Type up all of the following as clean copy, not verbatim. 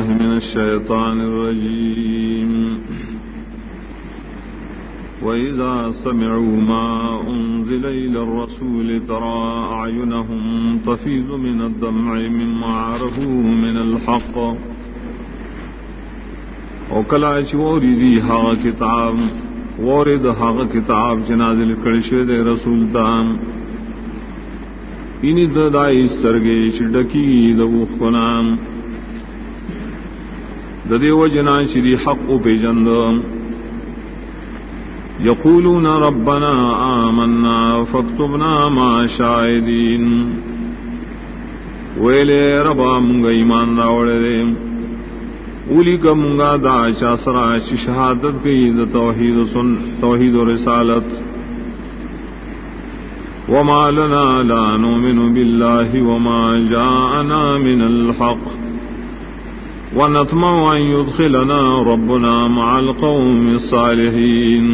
من الشيطان الرجيم وإذا سمعوا ما أنزل إلى الرسول ترى أعينهم تفيض من الدمع مما عرفوا من الحق وكلا شوردي هذا كتاب ورد هذا كتاب جنازل کرشد رسول تام ان ددائی سترگے چڈکی دوخنام ددیو جنا شری حق پی جند یقولون ربنا آمنا فاکتبنا مع شاہدین ویلے ربا منگا ایمان راوڑے اولی کا منگا دا چاسرا شہادت کی توحید و رسالت وما لنا لا نؤمن بالله وما جاءنا من الحق ونطمع أن يدخلنا ربنا مع القوم الصالحين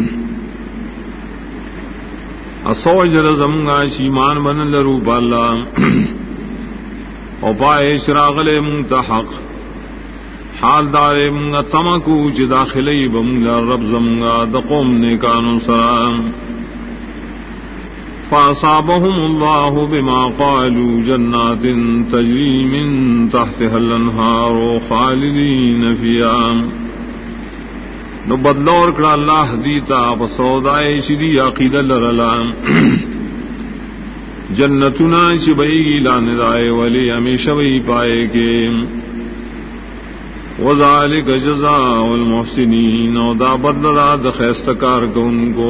الصوجر زمگا شیمان بن لروب اللہ او پائے شراغ لے منتحق حال دارے منگا تمکو چی داخلی بمگا رب زمگا دقوم نیکانو سرام فأصابهم الله بما قالوا جنات تجري من تحتها الأنهار خالدين فيها نبدلور کڑا اللہ دیتا فسودائے شدی عقید لرلام جنتنا شبئی لاندائے ولی ہمیشہ وی پائے کے وذالک جزاء المحسنین و دا بدلا دخیستکار کو ان کو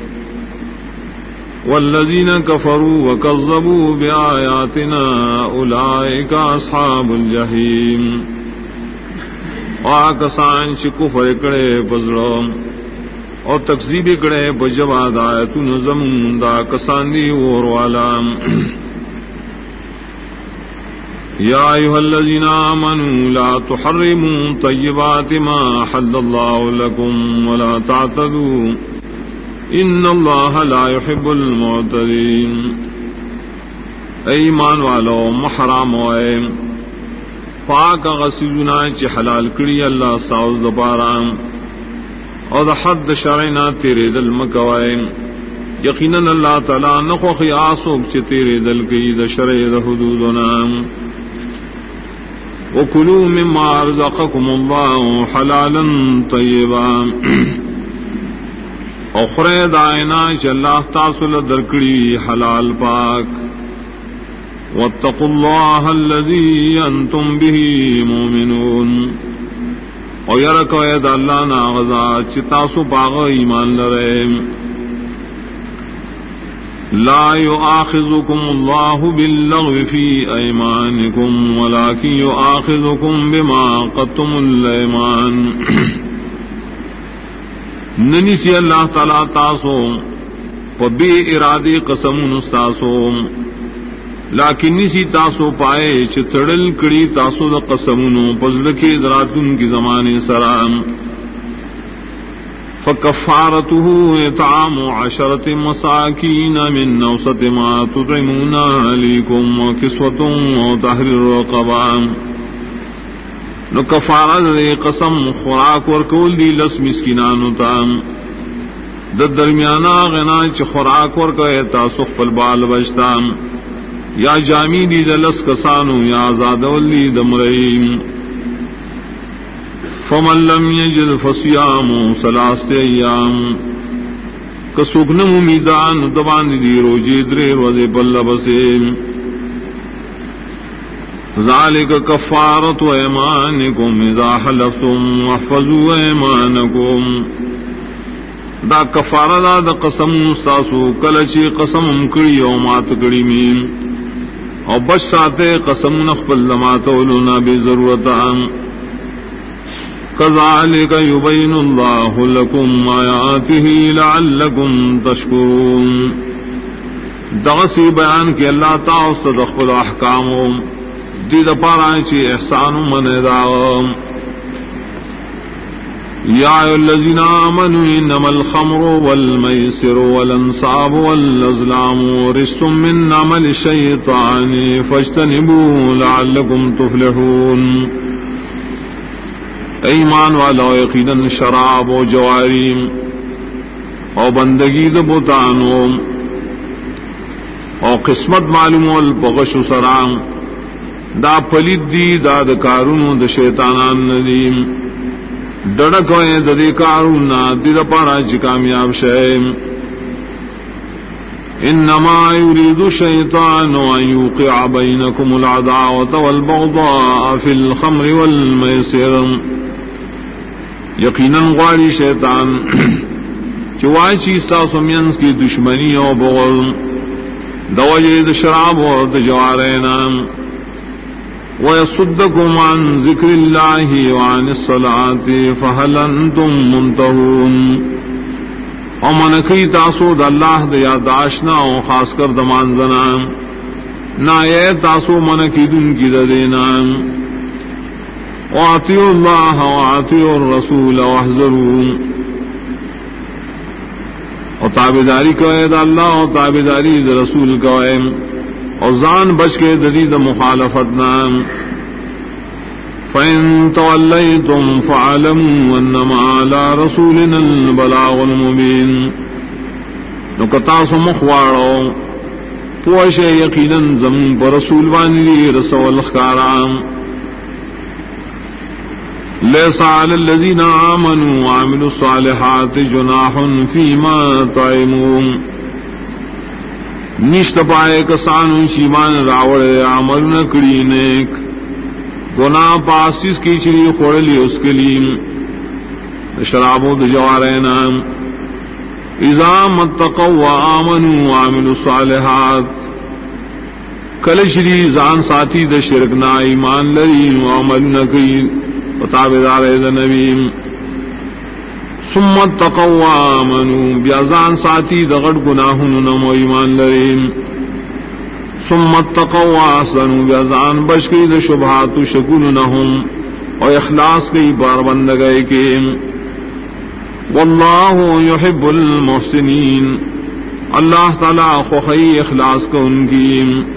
والذین کفروا وکذبوا بآیاتنا اولئک اصحاب الجحیم آکسان چی کفر کڑے پزڑو اور تکذیب کڑے پجواد آیتون زمون دا کسان دی وروالا یا ایھا الذین آمنوا لا تحرموا طیبات ما حل اللہ لکم ولا تعتدوا ان اللہ لا يحب المعتدین ایمان والو محرام ہوئے پاک غسیزنا چی حلال کری اللہ ساوز دپارام اور دا حد شرعنا تیرے دل مکوائے یقیناً اللہ تعالی نخوخی آسوک چی تیرے دل کی دا شرع دا حدودنا وکلوا مما رزقکم اللہ حلالا طیبا اخرے دائنا چ اللہ تاصل درکڑی حلال پاک واتقوا اللہ الذی انتم به مومنون اور یرک وید اللہ ناغذا چ تاسو پاغ ایمان لرے لا یؤاخذکم اللہ باللغو فی ایمانکم ولکن یؤاخذکم بما عقدتم الایمان ننی سی اللہ تعالی تاسو بے ارادی قسم نستاسو لیکن نسی تاسو پائے چتڑل کڑی تاسو دا قسمونو پزلکی دراتن کی زمانے سرام فکفارته اطعام 10 مساکین من اوسط ما تطعمون علیکم وکسوة وتحریر رقبہ نو کفارہ دے قسم خوراک ورکول دی 10 مسکینانو تام د درمیانا غنا چ خوراک ورکے تاسو خپل بال بچتام یا جامی دی 10 کسانو یا آزاد ولی دمریم فمن لم یجد فصیام 3 ایام کسوکن امیدان دبان دی روجی 3 روزے پل بسیم ذالک کفارۃ ایمانکم اذا حلفتم واحفظوا ایمانکم دا کفارہ دا قسم استاسو کلچی قسم کڑی او مات کڑی مین او بچ ساتے قسم نخبل ماتولنا بے ضرورتا کذالک یبین اللہ لکم آیاتہ لعلکم تشکرون دغسی بیان کی اللہ تعالی صدق احکاموں دید پارانچی احسان من داغم یا الذین آمنوا انما الخمر والمیسر والانصاب والازلام رجس من عمل الشیطان فاجتنبوه لعلکم تفلحون ایمان والا یقیناً شراب و جواریم او بندگی د بوتانو او قسمت معلوم البغش سرام دا پلید دی دا د کارونو د شیطانان ندیم ڈڑکویں ددی کارونا دد پارا چی کامیاب شیم انما يريد الشيطان ان يوقع بينكم العداوة والبغضاء في الخمر والميسر یقیناً غاری شیطان چوائی چیز تاسو مینس کی دشمنی و بغض دوجہ شراب و جوارینا ويصدكم عن ذكر الله وعن الصلاة فهل انتم منتهون ومنکی تاسو د اللہ د یاداشنا و خاص کر دمان زنا نا اے تاسو منکی دن کی دینا واطیعوا اللہ واطیعوا الرسول واحذروا اور تابعداری کوئے دا اللہ اور تابعداری دا رسول کوئے اور زان بچ کے ددید مخالفتنا فَإِن تَوَلَّيْتُمْ فَاعْلَمُوا أَنَّمَا عَلَى رَسُولِنَا الْبَلَاغُ الْمُبِينُ نکتاس مخوارو پوش یقیناً زم پر رسول وانلی رسول اخکارام لَيْسَ عَلَى الَّذِينَ آمَنُوا وَعَمِلُوا الصَّالِحَاتِ جُنَاحٌ فِيمَا طَعِمُوا نشت پائے کسانو شیمان راوڑ عمل نکڑی نیک گناہ پاسس کی چری خوڑلی اس کے لیے شرابوں جوارینا اذا متقوا وآمنوا وعملوا الصالحات کل شری زان ساتھی د شرک نہ ایمان لری وعمل نکی وتابعدار د نبی ثم اتقوا وآمنوا بیازان ساتھی د غٹ گناہوں نہ ایمان لری ثم اتقوا واحسنوا بیازان بچ گئی د شبہات و شکون نہم اور اخلاص کی بار بند گئے کہ واللہ یحب المحسنین اللہ تعالی خوخی اخلاص کو ان کی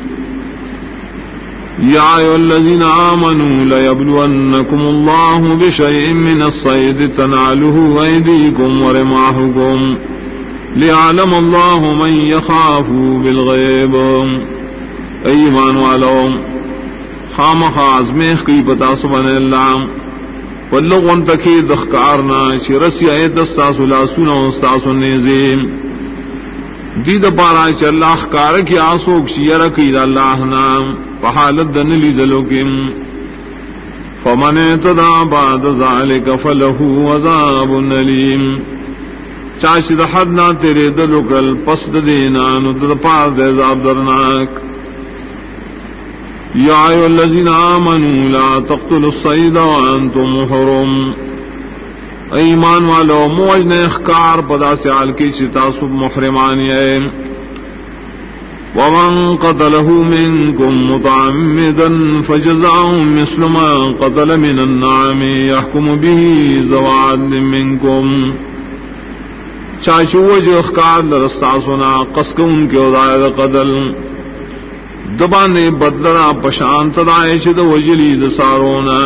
یا ایھا الذین آمنوا لیبلونکم اللہ بشیء من الصید تنالہ ایدیکم ورماحکم لیعلم اللہ من یخاف بالغیب ایمان والو خام خاص میں کی پتا سبحان اللہ ولغون تکی دخکارنا چی رسی ایت استاس لاسونا استاس نیزیم دید پارا چی اللہ کار کی آسوک شیرکی دا اللہ نام فحالت دنلی دلوکم فمن اعتدا بعد ذالک فلہو عذاب علیم چاچی دا حدنا تیرے دلوکل پسد دینا ندد پار دے عذاب درناک یا ایھا الذین آمنوا لا تقتلوا الصید وانتم حرم ایمان والو موجن اخکار پدا سے آل کی چتا سب محرمانی ہے ومن قتله منکم متعمدا فجزاء مثل ما قتل من النعم يحكم به ذو عدل منکم چاچو جو اخکار درستا سنا قسک ان کے ادائے قتل دبانے بدلنا پشانت دائے چد وجلی دسارونا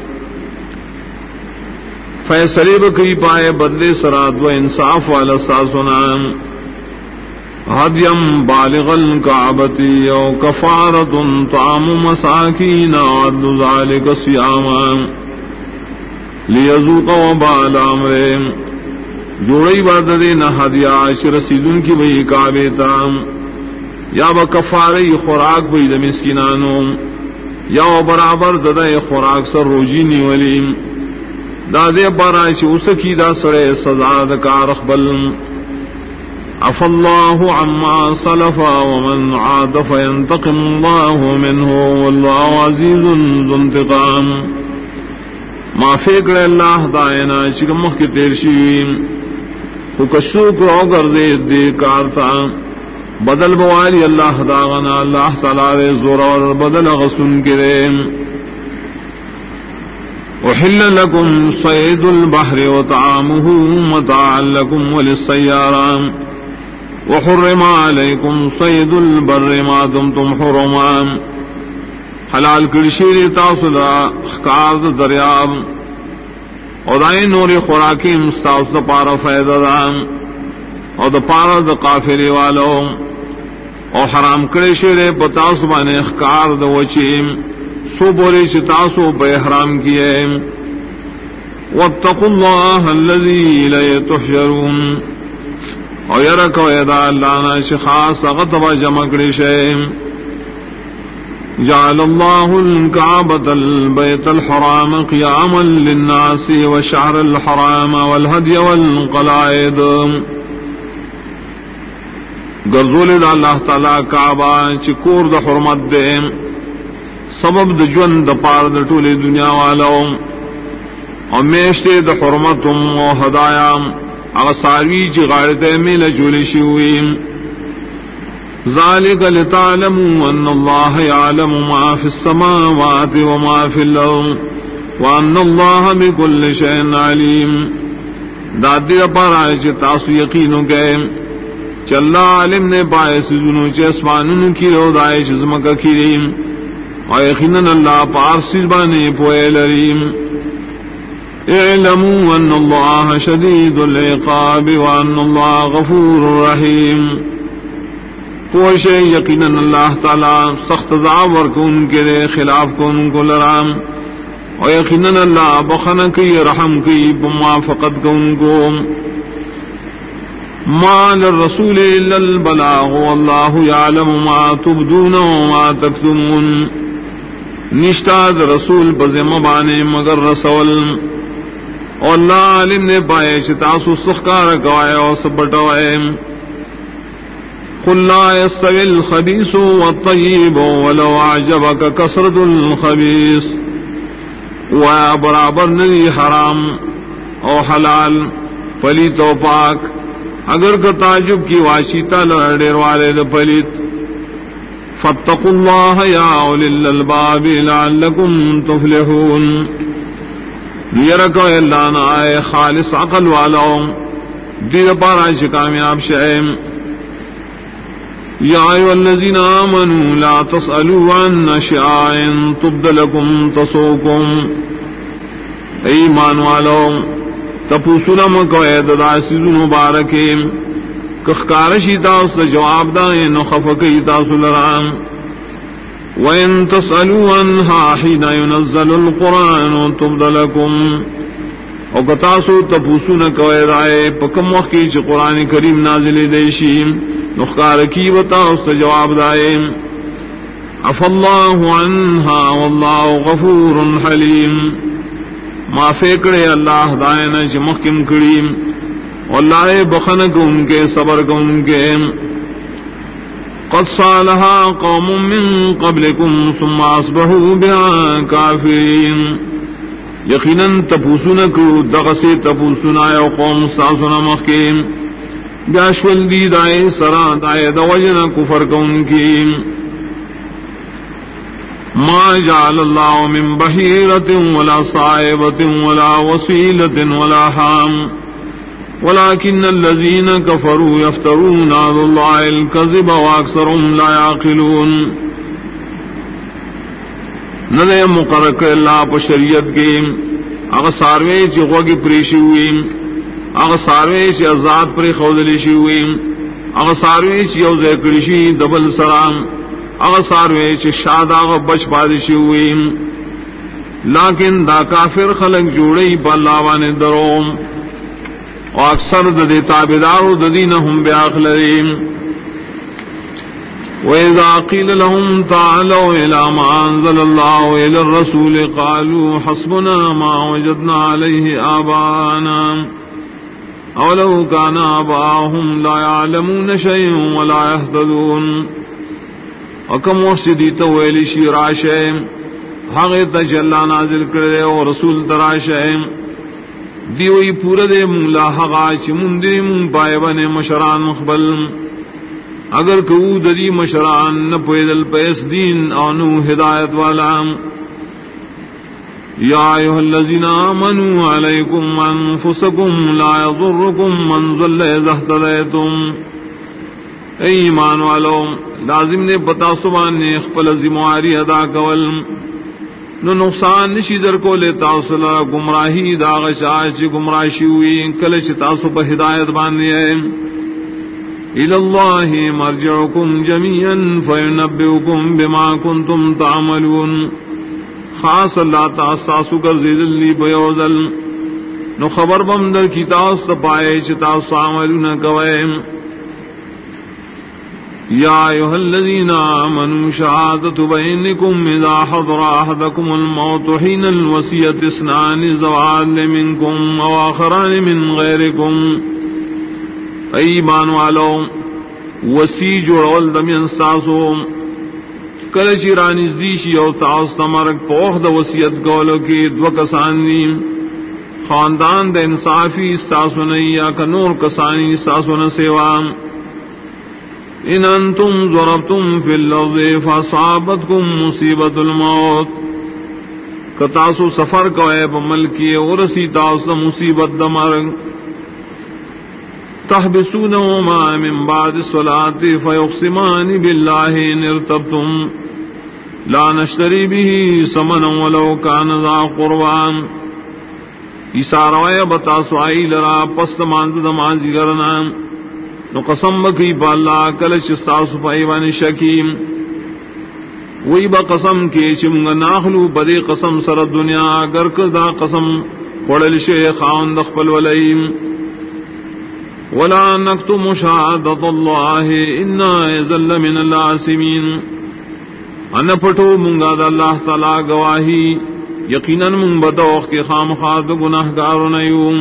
فیصلے بکری پائے بدلے سراد و انصاف والا ساسنا ہدیم بالغ الکعبتی او کفارت طعام مساکین عدل ذالک صیاما لیذوق وبال امرہ جوڑی باددے نہ ہدیہ رسیدن کی وہی کعبے تام یا بکفاری خوراک بئی د مسکینانو یا برابر ددے خوراک سر روجی نیولیم دادے بارا چی اسکی دا سڑے سزا دکار اخبل عف اللہ عما صلفا ومن عاد فینتقم اللہ منہ واللہ عزیز ذو انتقام ما فکر اللہ دائنا چکم مخ کی تیرشیم کشوک رو گردے دے کارتا بدل بوالی اللہ داغنا اللہ تعالی زور اور بدل غسن کرے احل لکم صید البحر وطعامه متاعا لکم وللسیارہ وحرم علیکم صید البر ما دمتم حرما حلال کرشیر تاسدا خکار دریاب اور دائیں نور خوراکی مستاؤس دا پارا فائدہ دام اور دا پارا دا قافلے والو اور حرام کرے شیرے پتاس بانے اخکار دا وچیم سو بولے چتاسو بے حرام کیے واتقوا اللہ الذی الیہ تحشرون اور یرکو ایدا اللہ نا شخاص غطبہ جمع کرے شیم جعل اللہ الكعبة البيت الحرام قیاما للناس وشعر الحرام والهدی والقلائد گرزول دا اللہ تعالی کعبہ چکور دا حرمت دے سبب دا جون دا پار دا طول دنیا والو اور میشتے دا حرمتم و ہدایام اغساروی چی غارت میل جولی شویم ذالک لتعلموا ان اللہ یعلم ما فی السماوات وما فی الارض وان اللہ بکل شیء علیم دادی پارا چی تاسو یقینو کے چی اللہ علم نے پائے سجنو چی اسمانونو کی رو دائے چی زمکہ کریم اور یقیناً اللہ پارسی بانے پوئے لریم اعلموا ان اللہ شدید العقاب وان اللہ غفور رحیم پوش یقیناً اللہ تعالی سخت عذاب ورکون کے لئے خلاف کو ان کو لرام اور یقیناً اللہ بخن کی رحم کی بموافقت کو ان کو ما للرسول الا البلاغ واللہ یعلم ما تبدون وما تکتمون نشتاد رسول بزم بانے مگر رسول اور اللہ علم نے پائے چتاسو سخکار کوائے اور سبٹوائے قل لا يستوي الخبيث والطيب ولو أعجبك كثرة الخبيث ويا برابر ندی حرام او حلال پلیت و پاک اگر کا تعجب کی واشیتا لڑیر والے پلیت فاتقوا اللہ یا اولی الالباب لعلکم تفلحون لیرکو اللہ نائے خالص عقل والاؤ دیر پارا چھ کامیاب شئیم یا ایوہ الذین آمنوا لا تسألوا عن اشیاء تبد لکم تسوکم ایمان والو تپوسنا مکو اید داسیزن مبارکیم کخکارشی تاس جواب دائیں نخفکی تاس لرام وَإِن تَسْأَلُوا عَنْهَا حِينَ يُنَزَّلُ الْقُرْآنُ تُبْدَ لَكُمْ او کتاسو تپوسنا کوئے رائے پکم وقت کی چھ قرآن کریم نازل دیشیم نخکار کی بتاس جواب دائیں عفا اللہ عنہا واللہ غفور حلیم ما فکرے اللہ دائنا چھ محکم کریم واللہ بخنک ان کے صبر کو ان کے قد صالحا قوم من قبلكم ثم اصبحوا بها كافرين یقیناً تپوسنکو دغسی تپوسنا یا قوم ساسنا مخیم بیاشول دی دائے سرا دائے دوجنا کفر کون کی ما جعل اللہ من بحیرت ولا صائبت ولا وسیلت ولا حام ولكن الذين كفروا يفترون على الله الكذب واكثرهم لا يعقلون نلے مقرر اللہ پر شریعت کے اگر ساروے چی غوگی پریشی ہوئی اگر ساروے چی ازاد پری خودلیشی ہوئی اگر ساروے چی اوزے کرشی دبل سرام اگر ساروے چی شاداغ بچ پادشی ہوئی لیکن دا کافر خلق جوڑی پا لاوان دروم و اکثر دے تابدارو ددینہم بیاخلریم وَإِذَا قِيلَ لَهُمْ تَعَالَوْا إِلَى مَا أَنزَلَ اللَّهُ وَإِلَى الرَّسُولِ قَالُوا حَسْبُنَا مَا وَجَدْنَا عَلَيْهِ آبَاءَنَا أَوْلَوْ كَانَ آبَاؤُهُمْ لَا يَعْلَمُونَ شَيْئًا وَلَا يَهْتَدُونَ وَكَمْ وَحْسِدِي تَوَيْلِ شِرَاشَيْمْ حَغِتَ جَلَّا نازل کرے اور رسول تراشائم دیوئی پورا دے مولا حقا چی مندری من پائے بنے مشران مخبل اگر کو دری مشران نہ پیدل پیس دین آنو ہدایت والا یا ایھا الذین آمنوا علیکم انفسکم لا یضرکم من ضل اذا اهتدیتم اے ایمان والو لازم نے پتا سبان نے خپل ذمہ داری ادا کول نو نقصان نشی در کو لے تاسو لا گمراہی دا غشا چ گمراہی ہوئی کل چ تاسو په ہدایت باندې الى الله مرجعكم جميعا فينبئكم بما كنتم تعملون خاص اللہ تاسو کر ذل بیوزل نو خبر بم در کی تاسو پائے چ تاسو عملون کوئ یا ایھا الذین آمنوا شہادۃ بینکم اذا حضر احدکم الموت حین الوصیۃ اثنان ذوی عدل منکم و آخران من غیرکم ای ایمان والو وسی جوړول د من تاسو کله چې رانږدې شي او تاسو تمرګ په وخت د وصیت کولو کې دوه کسان دي خاندان د انصافی تاسو نه یا ک نور کسانی تاسو نه سیوا ان انتم ضربتم فی الارض فاصابتکم مصیبت الموت کتاسو سفر کوئے بملکی ورسی تاسو مصیبت دمرگ تحبسونهما من بعد الصلاة فيقسمان بالله إن ارتبتم لا نشتري به ثمنا ولو كان ذا قربى اساروائے بتاسو آئی لرا پست مانز دمازی کرنا نو قسم بکی با اللہ کلچ استاسو پائیوان شکیم وی با قسم کی چمگا ناخلو بدی قسم سر دنیا اگر کدا قسم خوڑل شیخ آن دخپل ولیم ولا نكتم شهادة الله إنا إذا لمن العاصمين انا پٹو منگا دا اللہ تعالی گواہی یقینا من بدوخ کے خامخواہ گناہگار نیوم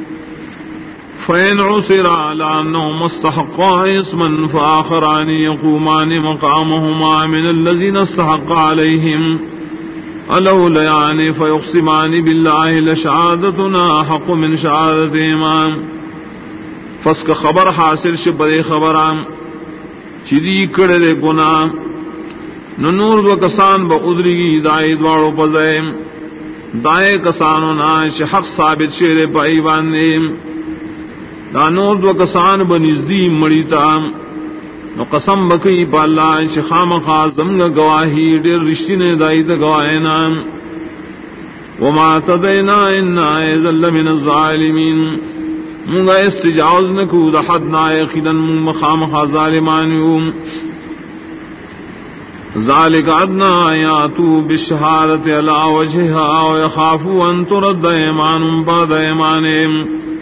فإن عثر على أنهم استحقا إثما فآخران يقومان مقامهما من الذين استحق عليهم الأوليان فيقسمان بالله لشهادتنا حق من شهادتهما فس کا خبر حاصل شبرے خبرام چیدی کڑے گناہ نور دو کسان با ادری دائی دوارو پزائم دائے کسانو ناش حق ثابت شیر پائی باندیم دا نور دو کسان بنزدی مڑیتا نو قسم بکی پا اللہ شخام خازم گواہی دیر رشتین دائی دا گواہینا وما تدینا انا ایزل من الظالمین منگا استجاوز نکو دا حد نائقیدن من مخام ظالمانیوم ذالک ادنا آیاتو بالشہادت علا وجہا ویخافو ان ترد ایمان بعد ایمانیم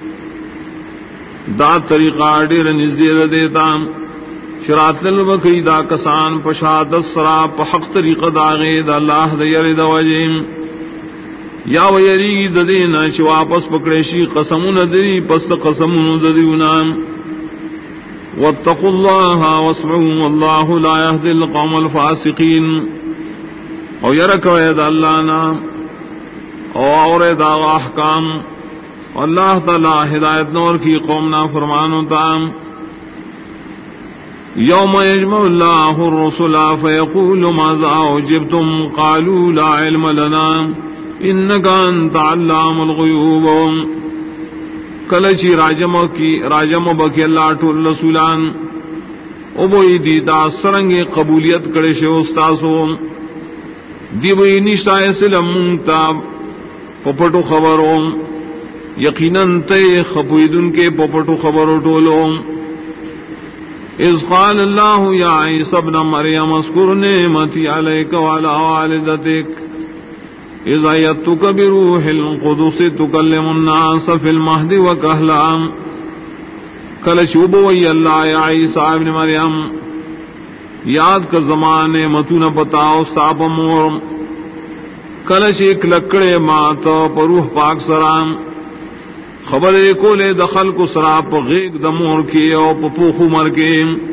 دا طریقہ دیر نزدیر دیتا شرات للبکی دا کسان پشادت سرا پا حق طریقہ داغی دا اللہ دا یرد وجیم یا ویری ددینا چ واپس پکڑیشی قسمون دری پس قسمون دریونا واتقوا الله واسمعوا والله لا يهدي القوم الفاسقين او یرکو اید اللہ نا او اور دا احکام اللہ تعالی ہدایت نور کی قوم نا فرمانو تام یوم یجمع اللہ الرسل فیقول ماذا اجبتم قالوا لا علم لنا انکا انت علام الغیوب کلچی راجم بکی اللہ ٹول رسولان او بوئی دیتا سرنگ قبولیت کرے شے استاسو دی بوئی نشتا اسلام منتا پپٹو خبروں یقیناً تے خبویدن کے پپٹو خبرو ٹولو اذ قال اللہ یا عیسی ابن مریم اذکر نعمتی علیک وعلی والدتک اذ ایدتک بروح القدس تکلم الناس فی المہد وکہلا کل چوبوئی اللہ یا عیسی ابن مریم یاد کا زمانے متون پتاؤ ساپ مور کل چیک لکڑے مات پروح پاک سرام خبر کو لے دخل کو سراپ غیگ دمور کی او پپوخو مر کے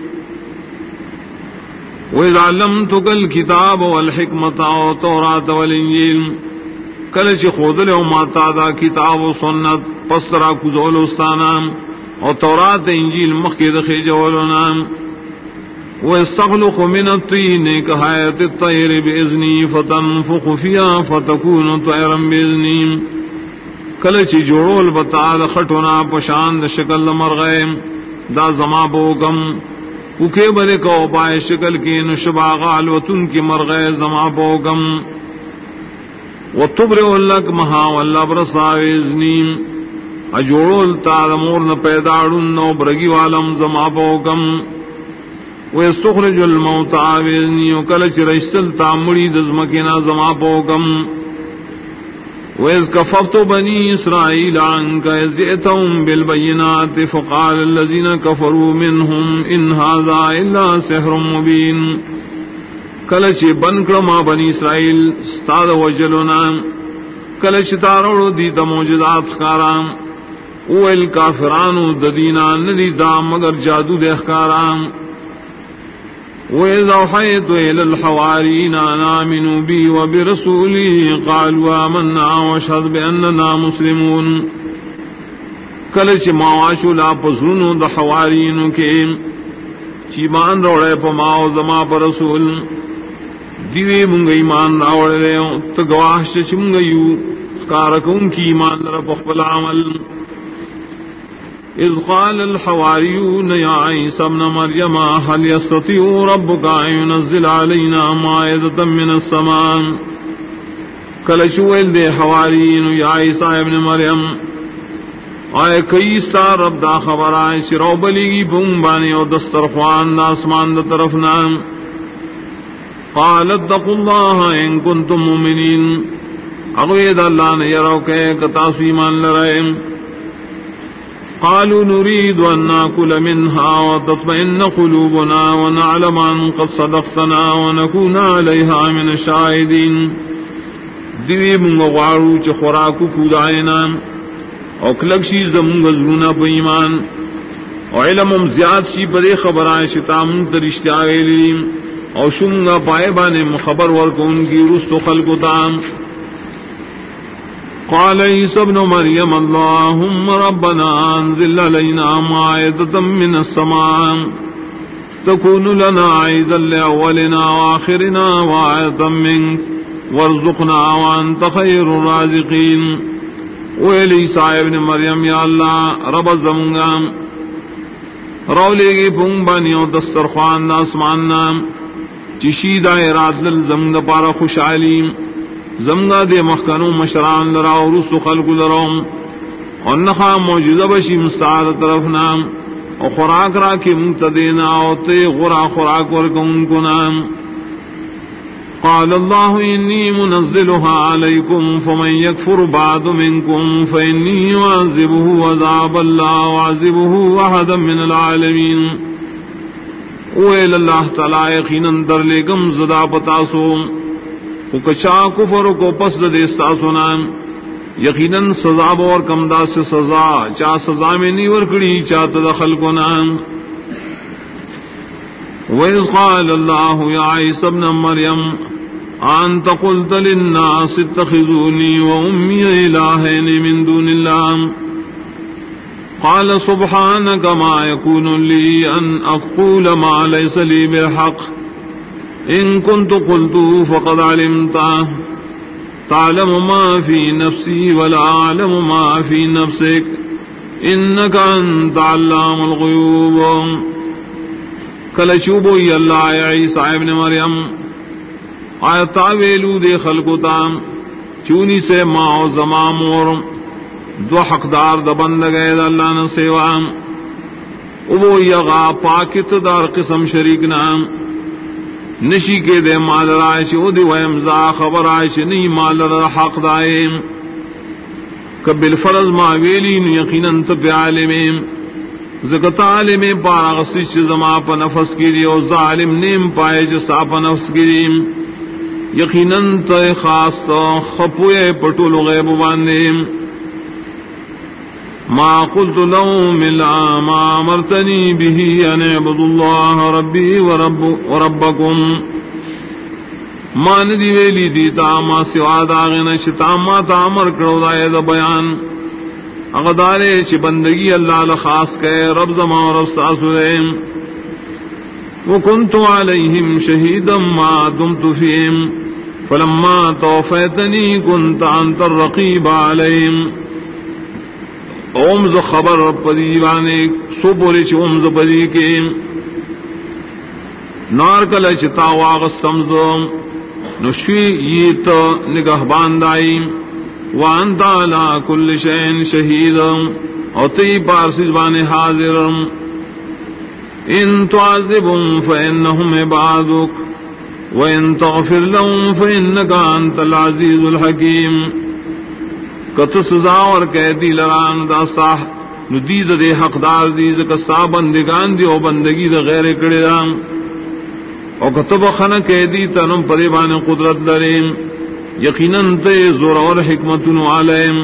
وَإِذْ عَلَّمْتُكَ الْكِتَابَ وَالْحِكْمَةَ وَالتَّوْرَاةَ وَالْإِنْجِيلَ کل چی خودل او ماتا دا کتاب و سنت پسترا کزول استانام اور تورات انجیل مخید خیجولونام وَيَسْتَخْلُقُ مِنَ الطِّينِ كَهَيَةِ الطَّيْرِ بِإِذْنِي فَتَنْفُخُ فِيهَا فَتَكُونُ طَيْرًا بِإِذْنِي کل چی جوڑول بتال خٹونا پشاند شکل مرغیم دا زما بوکم پوکے برے کو پائے شکل کی نشبا غالوتن کی مرغے زما بوکم وتبرئ لك مها ولا برساوزنیم اجوڑول تارمور نہ پیداڑن نو برگی والم زما پوکم ويستخرج الموتى بإذني وكلچ رشتل تامڑی دزمکنا زما پوکم وإذ كفرت بني إسرائيل عنك إذ جئتهم بالبينات فقال الذين كفروا منهم إن هذا إلا سحر مبين کلچ بنکرما بنی اسرائیل استاد وجلنا کلچ تارو دیتا موجدات خارام اویل کافرانو ددینا ندی دا مگر جادو دے خارام وَإِذْ أَوْحَيْتُ إِلَى الْحَوَارِيِّينَ أَنْ آمِنُوا بِي وَبِرَسُولِي قَالُوا آمَنَّا وَاشْهَدْ بِأَنَّنَا مُسْلِمُونَ کلچ ماواشو لا پسرونو دا حواریینو کے چیمان روڑے پا ماو زما پا رسول دیوے منگا ایمان راوڑے رہے تو گواہش چمگیو کارکون کی ایمان لرپ اخبر عمل اذ قال الحواریون یا عیسی ابن مریم هل يستطيع ربك ان ينزل علينا مائدة من السماء کلچویل دے حواریین یا عیسی ابن مریم آئے کئی ستا رب دا خبر آئے شراو بلیگی بانی او دسترخوان دا اسمان دا طرف نام قالت دقوا اللہ ان کنتم مومنین اغوید اللہ نے یراو کہ کتاسو ایمان لرائے قالوا نريد أن نأكل منها وتطمئن قلوبنا ونعلم أن قد صدقتنا ونكون عليها من الشاهدين دیوی منگا غارو چه خوراکو کودائنا او کلکشی زمونگا زلونا پا ایمان او علمم زیاد شی پدے خبرائیں شتامون ترشتی آگئے او شنگا پائے بانے مخبر ورکون کی رست خلقو تام قال عيسى ابن مريم اللهم ربنا انزل علينا مائدة من السماء تكون لنا عيدا لأولنا وآخرنا وآية منك وارزقنا وأنت خير الرازقين وعيسى ابن مريم یا اللہ رب زمگا رولے گی پنگ بانی و دسترخوان دا اسماننا چشید آئرات للزمگ پارا خوشحالیم زمگا دے مخکنو مشران لراو رسو خلق لراو اور نخا موجودہ بشی مستعار طرفنا اور خوراک را کی مقتدینا اور تے غرا خوراک ورکن کنام قال اللہ انی منزلها علیکم فمن یکفر بعد منکم فانی وعذبه عذاب اللہ وعذبه احدا من العالمین اویل اللہ تعالی یقیناً در لکم زدا پتاسو کچا کفر کو پس دے سنا یقیناً سزا اور کم دا سے سزا چا سزا میں نہیں ورکڑی چا تدخل کو نام وَإِذْ قَالَ اللَّهُ يَا عِيسَى ابْنَ مَرْيَمَ أَنْتَ قُلْتَ لِلنَّاسِ اتَّخِذُونِي وَأُمِّيَ إِلَٰهَيْنِ مِن دُونِ اللَّهِ قَالَ سُبْحَانَكَ مَا يَكُونُ لِي أَنْ أَقُولَ مَا لَيْسَ لِي بِالْحَقِّ إن كنت قلت فقد علمت تعلم ما في نفسي ولا أعلم ما في نفسك إنك أنت علام الغيوب کلچوبو یا اللہ عیسیٰ ابن مریم آیتا ویلو دے خلقتا چونی سے ما و زمام اور دو حقدار دا بندگے دا اللہ نسیوام ابو یغا پاکت دار قسم شریک نام نشی کے دے مال رائش او دی ویمزا خبر آئش نہیں مال را حق دائیم کبل فرض معویلین یقیناً تب عالمیم زکت عالم پارا غصیش زما پا نفس کی دی او ظالم نیم پائے جسا پا نفس کی دی یقیناً تا خاص خپوئے پٹول غیب باندیم ما قلت لهم إلا ما أمرتني به أن اعبدوا الله ربي وربكم ما ندی ویلی دیتا ما سوا داغنا شتا ما تا امر کرو دائے دا بیان اغدارے چی بندگی اللہ لخاص کے رب زما و رب ساسرین وکنت علیہم شہیدا ما دمت فیہم فلما توفیتنی کنت انت الرقیب علیہم اومز خبر پدیوانے سو بولے چھ اومز پدی کے نار کل چتا واغ سمزو نشوی یہ تو نگہبان دائی وانت علی کل شین شہید اور تی پارسی زبان حاضر ان تعذبهم فإنهم عبادك وإن تغفر لهم فإنك أنت العزيز الحكيم کت سزا اور قیدی لران داستاح ندید دے حقدار دی زکستا بندگان دی او بندگی دا غیر کردام او کتب خن قیدی تنم پریبان قدرت لریم یقیناً تے زور اور حکمتن علیم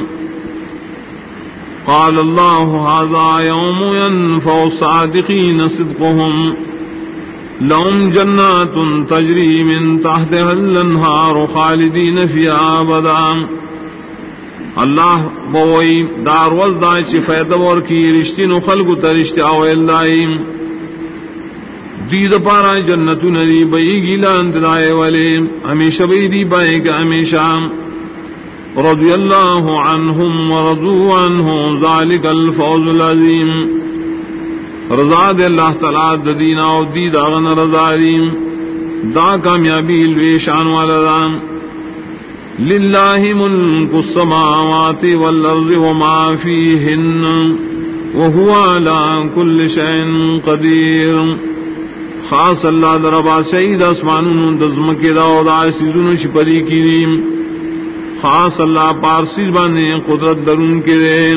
قال الله هذا يوم ينفع الصادقين صدقهم لهم جنات تجري من تحتها الانهار خالدين فيها ابدا اللہ بوئی دار وزدائی چی فیدہ ورکی رشتین و خلق ترشت آویل دائیم دید پارا جنتو ندی بئی گیلان دلائے والے ہمیشہ بئی دی بائے کا ہمیشہ رضی اللہ عنہم ورضو عنہ ذالک الفوز العظیم رضا دے اللہ تعالیٰ دینا و دید آغن رضاریم دا کامیابی الویشان والدام للہ ملک السماوات والارض وما فیہن وہو علی کل شئین قدیر خاص اللہ دربا شہید اسمانون دزمکی داو دا سیزون شپری کریم خاص اللہ پارسی بانے قدرت درون کے دے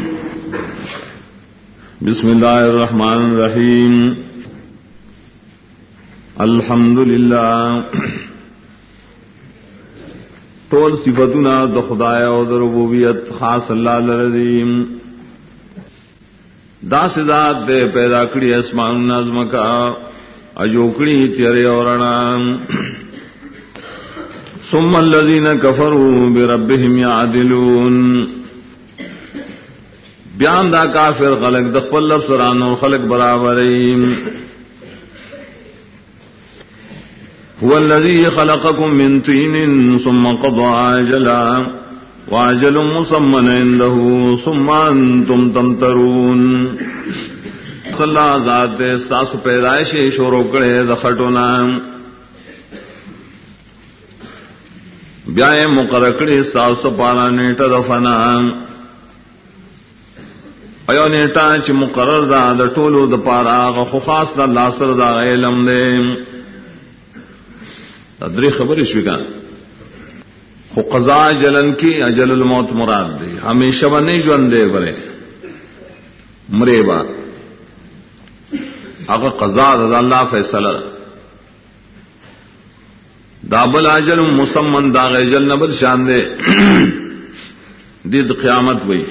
بسم اللہ الرحمن الرحیم الحمدللہ طول صفتنا دا خدای و دا ربوبیت خاص اللہ لرزیم دا سزاد دے پیدا کری اسمان نظم کا اجوکڑی تیرے اورنام ثم الذين كفروا بربهم يعدلون بیان دا کافر خلق دخل لفظ رانو خلق برابرین هو الذي خلقكم من طين ثم قضى أجلا وأجل مسمى عنده ثم أنتم تمترون صلی اللہ ذات ساس پیدائش شروع کرے دخٹونا بیائے مقرکڑی ساس پالا نیٹا دفنا ایو نیٹا چی مقرر دا دا ٹولو دا پارا غخو خاص دا اللہ سر دا علم دے تدری خبری شوکان خو قضا جلن کی اجل الموت مراد دے ہمیشہ با نہیں جو اندے برے مرے با اگر قضا دا اللہ فیصلہ دابل اجل مسمن دا غیجل نبل شان دے دید قیامت وئی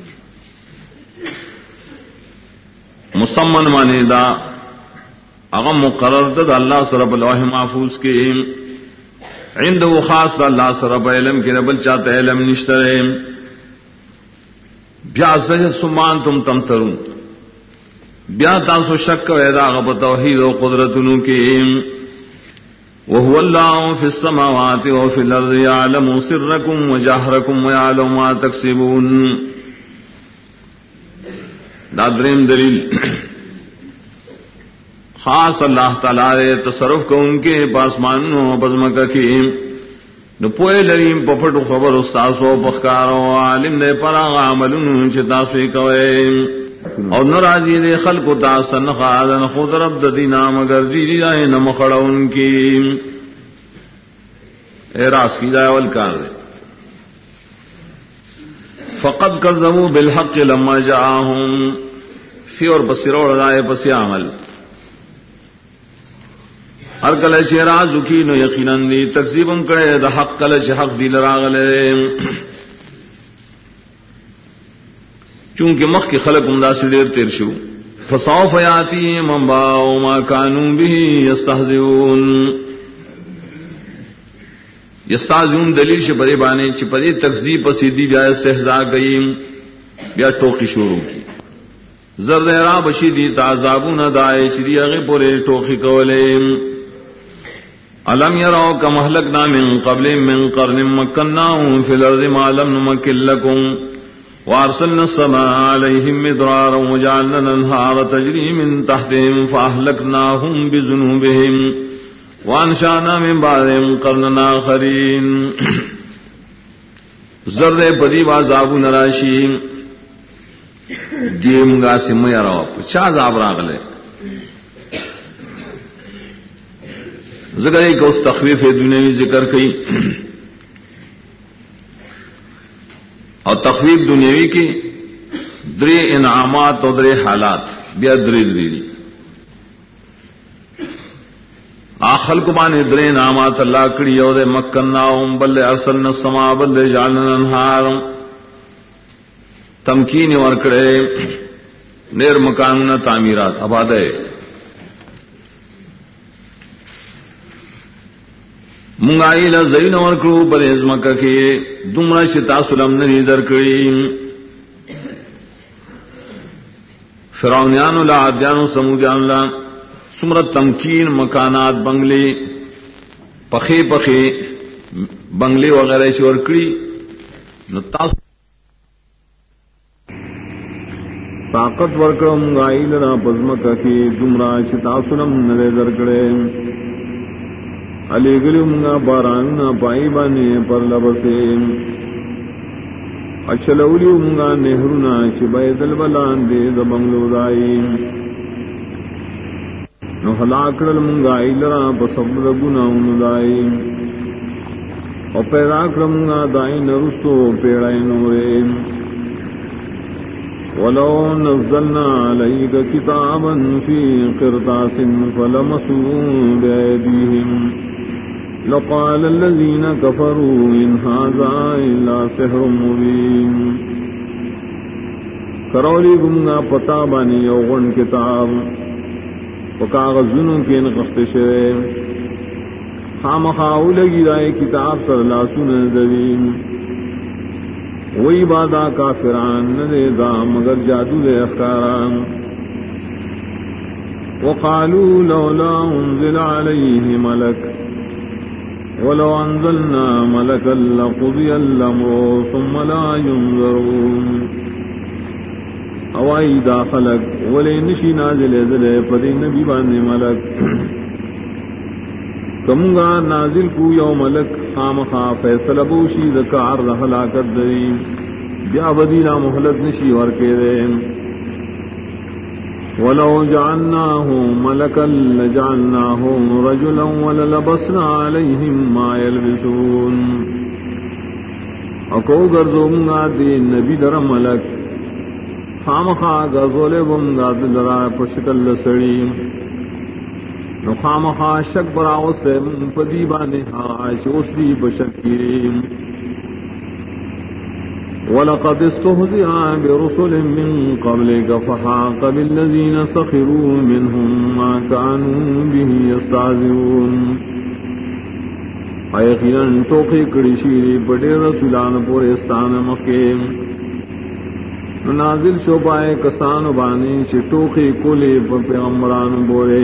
مسمن مانی دا اگر مقرر دا اللہ سرب لوح محفوظ کے عندو خاص دا اللہ سرب علم کے نبل چاہتا علم نشترے بیا سجد سمان تم تمترون بیا تاسو شک ویدا غب توحید و قدرتنو کے وهو الله في السماوات وفي الأرض يعلم سركم وجهركم ويعلم ما تكسبون دادرین دلیل خاص اللہ تعالی تصرف کو ان کے پاسمانوں بزمکہ کی نو پوئے لریم پپٹو خبر استاسو پخکارو عالم دے پرا عملن چتاسوی کوئے اور نراجی دے خلق تاسن خادن خود رب دینا مگر دی جائے نمخڑا ان کی اعراض کی جائے والکار دے فقد کذبوا بالحق لما جاءهم فی اور بصیرو رضائے پسی عمل ہر کل اعراض کی نو یقیناً دی تکذیبم کرے دا حق کل حق دی لراغلے چونکہ مخ کے خلق امدا سے دیر تیر شو فسوف یاتیہم انباء ما کانوا به یستہزئون یستہزئون دلیل سے بڑے بانے چپرے تکذیب پسیدی بیا استہزاء گئیم بیا ٹوکی شروع کی زردیرا بشیدی تعذابون دائے چری اغی پورے ٹوکی کولے علم یرو کم اہلکنا من قبل من قرن مکناہم فی الارض ما لم نمکن لکم وارسلنا السماء عليهم مدرارا وجعلنا الانهار تجري من تحتهم فاهلكناهم بذنوبهم وانشانا من بعدهم قرننا آخرین ذرے بدی عذاب نراشی دیم گا سم یارا چا عذاب راغلے ذکر کو تخفیف دنیاوی ذکر کی اور تخفیف دنیاوی کی درے انعامات اور درے حالات بیا دری آخل کو بانے درے انعامات اللہ کڑی اور مکناہم بل ارسلنا السماء بل جعلنا انہار تمکین ورکڑے نیر مکاننا تعمیرات آبادے منگائی لزین ورکڑو بل ازمکہ کے دمرا شتا سلم نری درکڑی فرعونیان لا عادیان سمودیان لا سمرت تمکین مکانات بنگلے پخے پخے بنگلے وغیرہ سے ورکڑی طاقت ورکڑ منگائی لرا پزمکہ کی دمرا شتا سلم نرے درکڑے علی گلی منگا باران پائی بانے پر لبسے اچھلولی منگا نہرنا چبائے دل بلان دے دبنگلو دائی نو ہلاکڑل منگائی لرا پسبر گناہن دائی او پیدا کرمگا دائی نرستو پیڑائی نورے ولو نزلنا علیک کتابا فی قرطاس فلمسوا بأیدیہم لقال الذين كفروا إن هذا إلا سحر مبين کرولی گمگا پتا بانی یوغن کتاب وکاغذنوں کے نقشت شرے خام خاو لگی رائے کتاب سر لاسون زرین وہی بادا کافران ندے دا مگر جادو دے اخکاران وقالوا لولا انزل علیہ ملک ولو انزلنا ملكا لقضي الامر ثم لا ينظرون اوائی دا خلق ولی نشی نازل ازلے پدی نبی باندے ملک کمگا نازل کو یو ملک خام خواہ فیصل بوشی دکار رحلاکت دری بیا بدینا محلت نشی ورکے دے ولو جعلناه ملكا لجعلناه رجلا وللبسنا عليهم ما يلبسون اکو گرزونگا دی نبی در ملک خامخا گرزولے بونگا دلرا پشکل لسڑی نو خامخا شک براو سے پدی بانے ہاش اسلی بشکیم وَلَقَدِ اسْتُهْزِئَ بِرُسُلٍ مِّن قَبْلِكَ فَحَاقَ بِالَّذِينَ سَخِرُوا مِنْهُم مَّا كَانُوا بِهِ يَسْتَهْزِئُونَ یقیناً ٹوکے کڑی شیری بڑے رسولان پورستان مکے نازل شو پائے کسان بانی چھ ٹوکے کولے پیغمبران بورے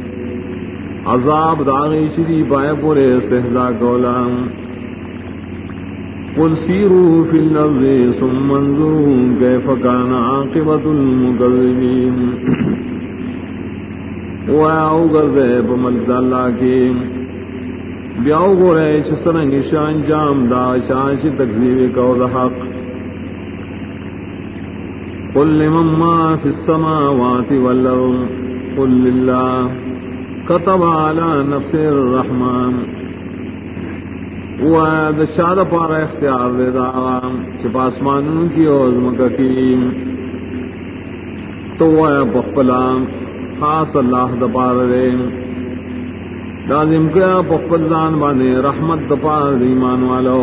عذاب داغی شری پائے پورے استہزاء کولان قل سیروا فی الارض ثم انظروا کیف کان عاقبۃ المکذبین واو گردے بملک اللہ کے بیاو گورے سرنگ شان جام دا شان سے تکذیب کو حق قل لمن ما فی السماوات والارض قل للہ كتب على نفس الرحمن شاد پارا اختیار دے دا چپاسمان کی عظمت کی تو بخلا خاص اللہ دپار دے لازم کیا بخلان بانے رحمت دپار ایمان والو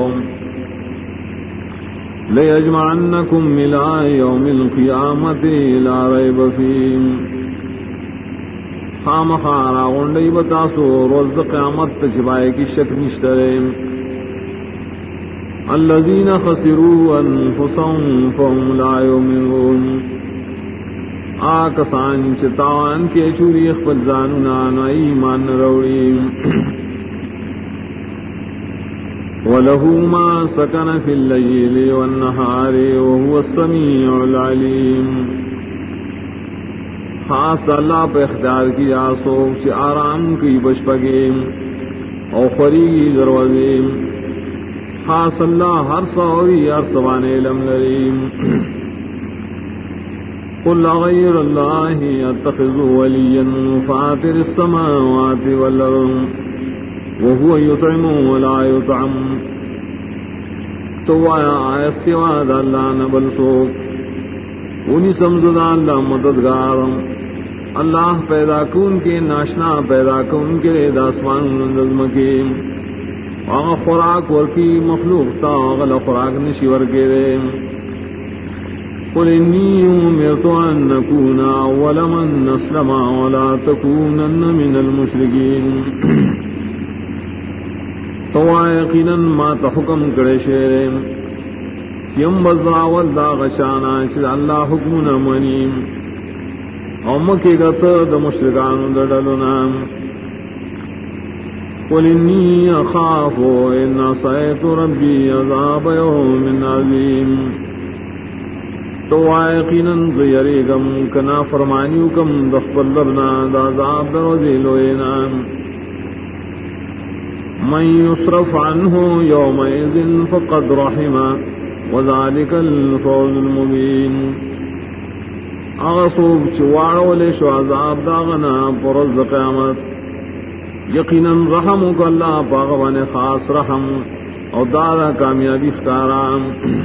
لیجمعنکم الى یوم القیامت لا ریب فیم خام خارا غنڈی بتاسو روز قیامت چھپائے کی شک نشترے الذين خسروا انفسهم فهم لا يؤمنون آکسان چتان کے چوری اخبر زاننا ایمان روڑی وله ما سكن في الليل والنهار وهو السميع العليم خاص اللہ پہ اختیار کیا سوچ آرام کی بشپگے او خریگی دروازیم خاص اللہ ہر سوری ہر سوان علم لریم قل غیر اللہ اتخذ ولیا فاطر السماوات والارض وهو يطعم ولا يطعم تو آیا سوا دا اللہ نبل سوک انہی سمزدہ اللہ مددگار اللہ پیدا کون کے ناشنا پیدا کون کے داسمان نظم کے آغا خوراک ورکی مخلوق تا غل خوراک نشی ورکے دے قل انی امرت ان نکون اول من اسلم ولا تکونن من المشرکین تو یقیناً ما تحکم کرے شیرے یم بزاول دا غشانا چیز اللہ حکم نمانیم امکی گت دا مشرکان دڑلنا قل انی اخافو ان عصیت ربی عذاب یوم عظیم تو یقیناً زیریگم کنا فرمانیوکم دخبر لبنا دا عذاب دروزیلوینا من يصرف عنه يومئذ فقد رحمه وذلك الفوز المبين اغصوب چواڑو لشو عذاب داغنا پرز قیامت یقینا رحمک اللہ پاغوان خاص رحم او دادا کامیابی اختارام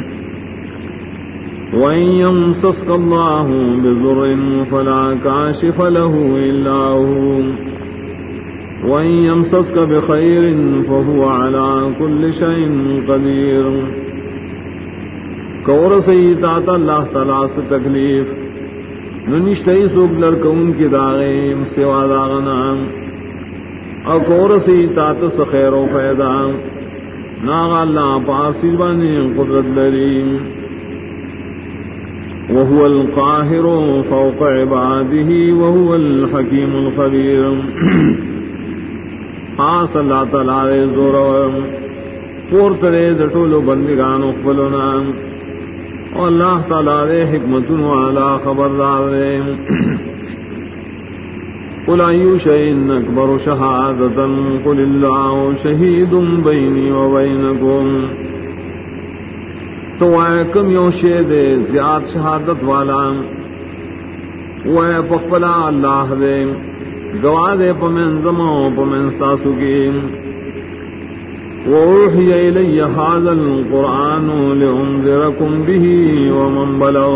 وَإِن يَمْسَسْكَ اللَّهُ بِضُرٍّ فَلَا كَاشِفَ لَهُ إِلَّا هُوَ وَإِن يَمْسَسْكَ بِخَيْرٍ فَهُوَ عَلَى كُلِّ شَيْءٍ قَدِيرٌ کور سیدات اللہ تعالیٰ سے تکلیف ننشتئی سوک لڑکون کی داغیم سوا داغنا اور کور سیدات سے خیر و فیدہ ناغا اللہ پاسی بانی قدرت لریم وهو القاهر فوق عباده وهو الحكيم الخبير خاص اللہ تعالی زور پور ترے دٹولو بندگان اقبلنا اور اللہ تعالی حکمت والا خبردار قل ای شیء اکبر شہادۃ قل اللہ شہید بینی و بینکم تو اے کم یو شے دے زیاد شہادت والا وہ پخپلا اللہ دے گواہ دے پمن زمو پمن ساسو کی ووحی الی ھذا القرآن لانذرکم به ومن بلغ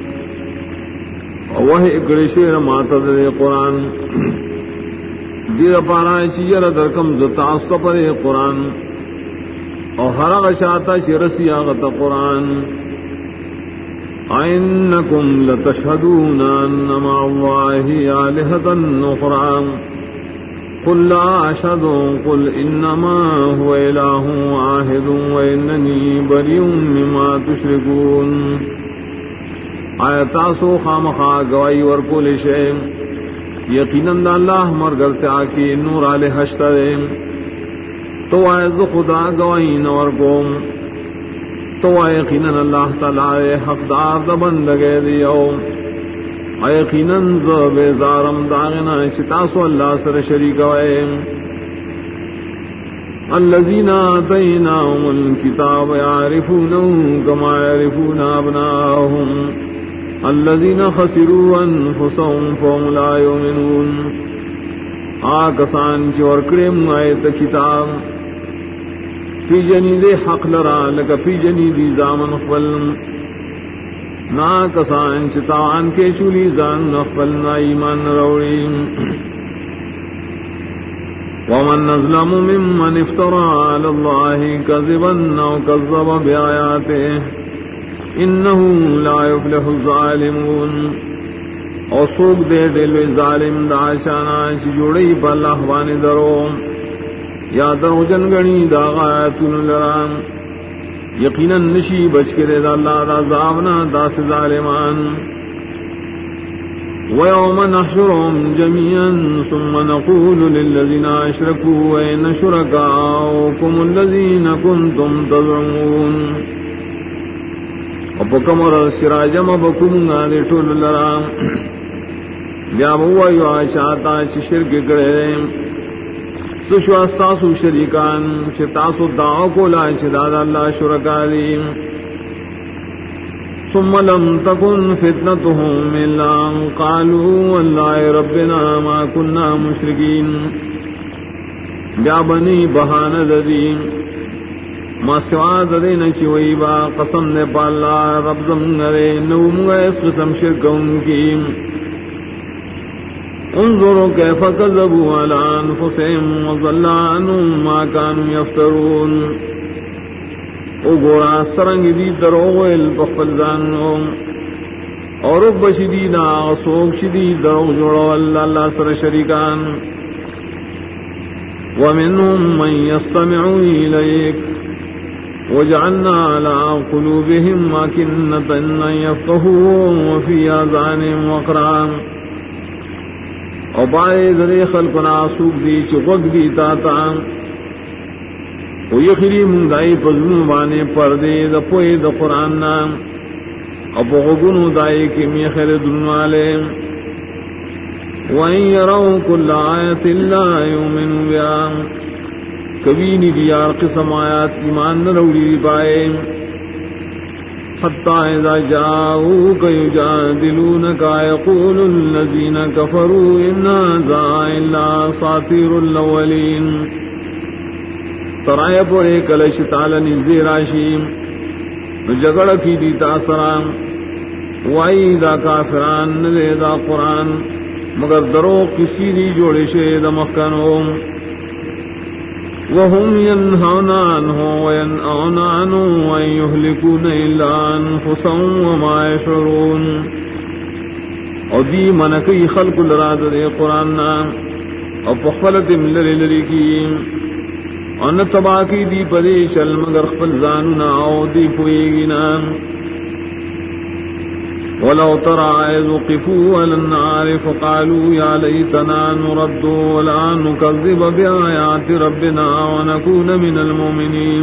وحی اکڑشیر ماتد قرآن دیر پارا چیر درکم زتاست پر قرآن اور ہر غشاتا شرسی آغت قرآن اینکم لتشہدون ان مع اللہ آلہۃ اخرى قل لا اشہد قل انما هو الہ واحد واننی بریء مما تشرکون آیتاسو خامخا گوائی ورکول شے یقیناً اللہ مرگر سے آکی نور علیہ حشترے تو عز خدا گواہی نور قوم تو یقیناً اللہ تعالی حقدار دبن لگے دیو یقیناً بیزارم داغنا شتاسو اللہ سر شریک وے الذین آتیناہم الکتاب یعرفونہ کما یعرفون ابناءہم الذین خسروا انفسهم فهم لا یؤمنون آکسان چور کریم آیت کتاب فی جنید حق لرا لک فی جنید زامن اخبل نا کسان چتان کے چولی زان اخبل نا ایمان روڑی ومن نظلم ممن افترى على الله كذبا او كذب بآياته انه لا يفلح الظالمون اور سوک دے دل ظالم داشانا چی جوڑی پا اللہ بانی درو یا درو جنگنی دا غایتون لرام یقیناً نشی بچ کرے دا اللہ دا زابنا دا سے ظالمان وَيَوْمَ نَحْشُرُهُمْ جَمِيعًا ثُمَّ نَقُولُ لِلَّذِينَ أَشْرَكُوا أَيْنَ شُرَكَاؤُكُمُ الَّذِينَ كُنْتُمْ تَزْعُمُونَ وَبَكَمَرَ السِّرَاجَمَ بَكُمْغَا لِٹُولُ لَرَامْ بیا بوا یو آشاتا چی شرک کرے سشو استاسو شریکان چھ تاسو دعو کو لائے چھ دادا اللہ شرکاری ثم لم تكن فتنتهم الا قالوا والله ربنا ما كنا مشركين بیا بنی بہان ددیم ما سوا ددین چوئی با قسم نے پالا رب زمگرے نوم اس قسم شرکوں کی انظروا كيف كذبوا على انفسهم وضل عنهم ما كانوا يفترون او گورا سرنگ دی دروغ البخل زانهم اور بشدیدا سوک شدید دروغ جوڑو اللہ سر شریکان ومنهم من يستمع إليك وجعلنا على قلوبهم أكنة أن يفقهوا وفي آذانهم وقرا وبعد ذلك خلقنا سوق دي چوک دی تاتا ويخري من دائی پزنو بانے پردے دا پوئے دا قرآن نام اب غگنو دائی کی میخر دنوالے وَإِن يَرَوْا كُلَّ آيَةٍ لَا يُؤْمِنُوا بِهَا کبھی دیار قسم آیات ایمان نہ روڑی پائے حتى إذا جاءوك يجادلونك يقول الذين كفروا إن هذا إلا أساطير الأولين ترائے پورے کلش تعالی نزدے راشیم جگڑ کی دیتا سرام وائی دا کافران نلے دا قرآن مگر درو کسی دی جوڑے شید مخکنوں وهم ينهون عنه وينأون عنه وإن يهلكون إلا أنفسهم وما يشعرون اور دی منکی خلق لراد دے قرآن اور پخفلت ملر لرکی اور نہ تباہ کی دی پدے چل مگر خپل زاننا او دی پوئیگنا ولو ترى إذ وقفوا على النار فقالوا يا ليتنا نرد ولا نكذب بآيات ربنا ونكون من المؤمنين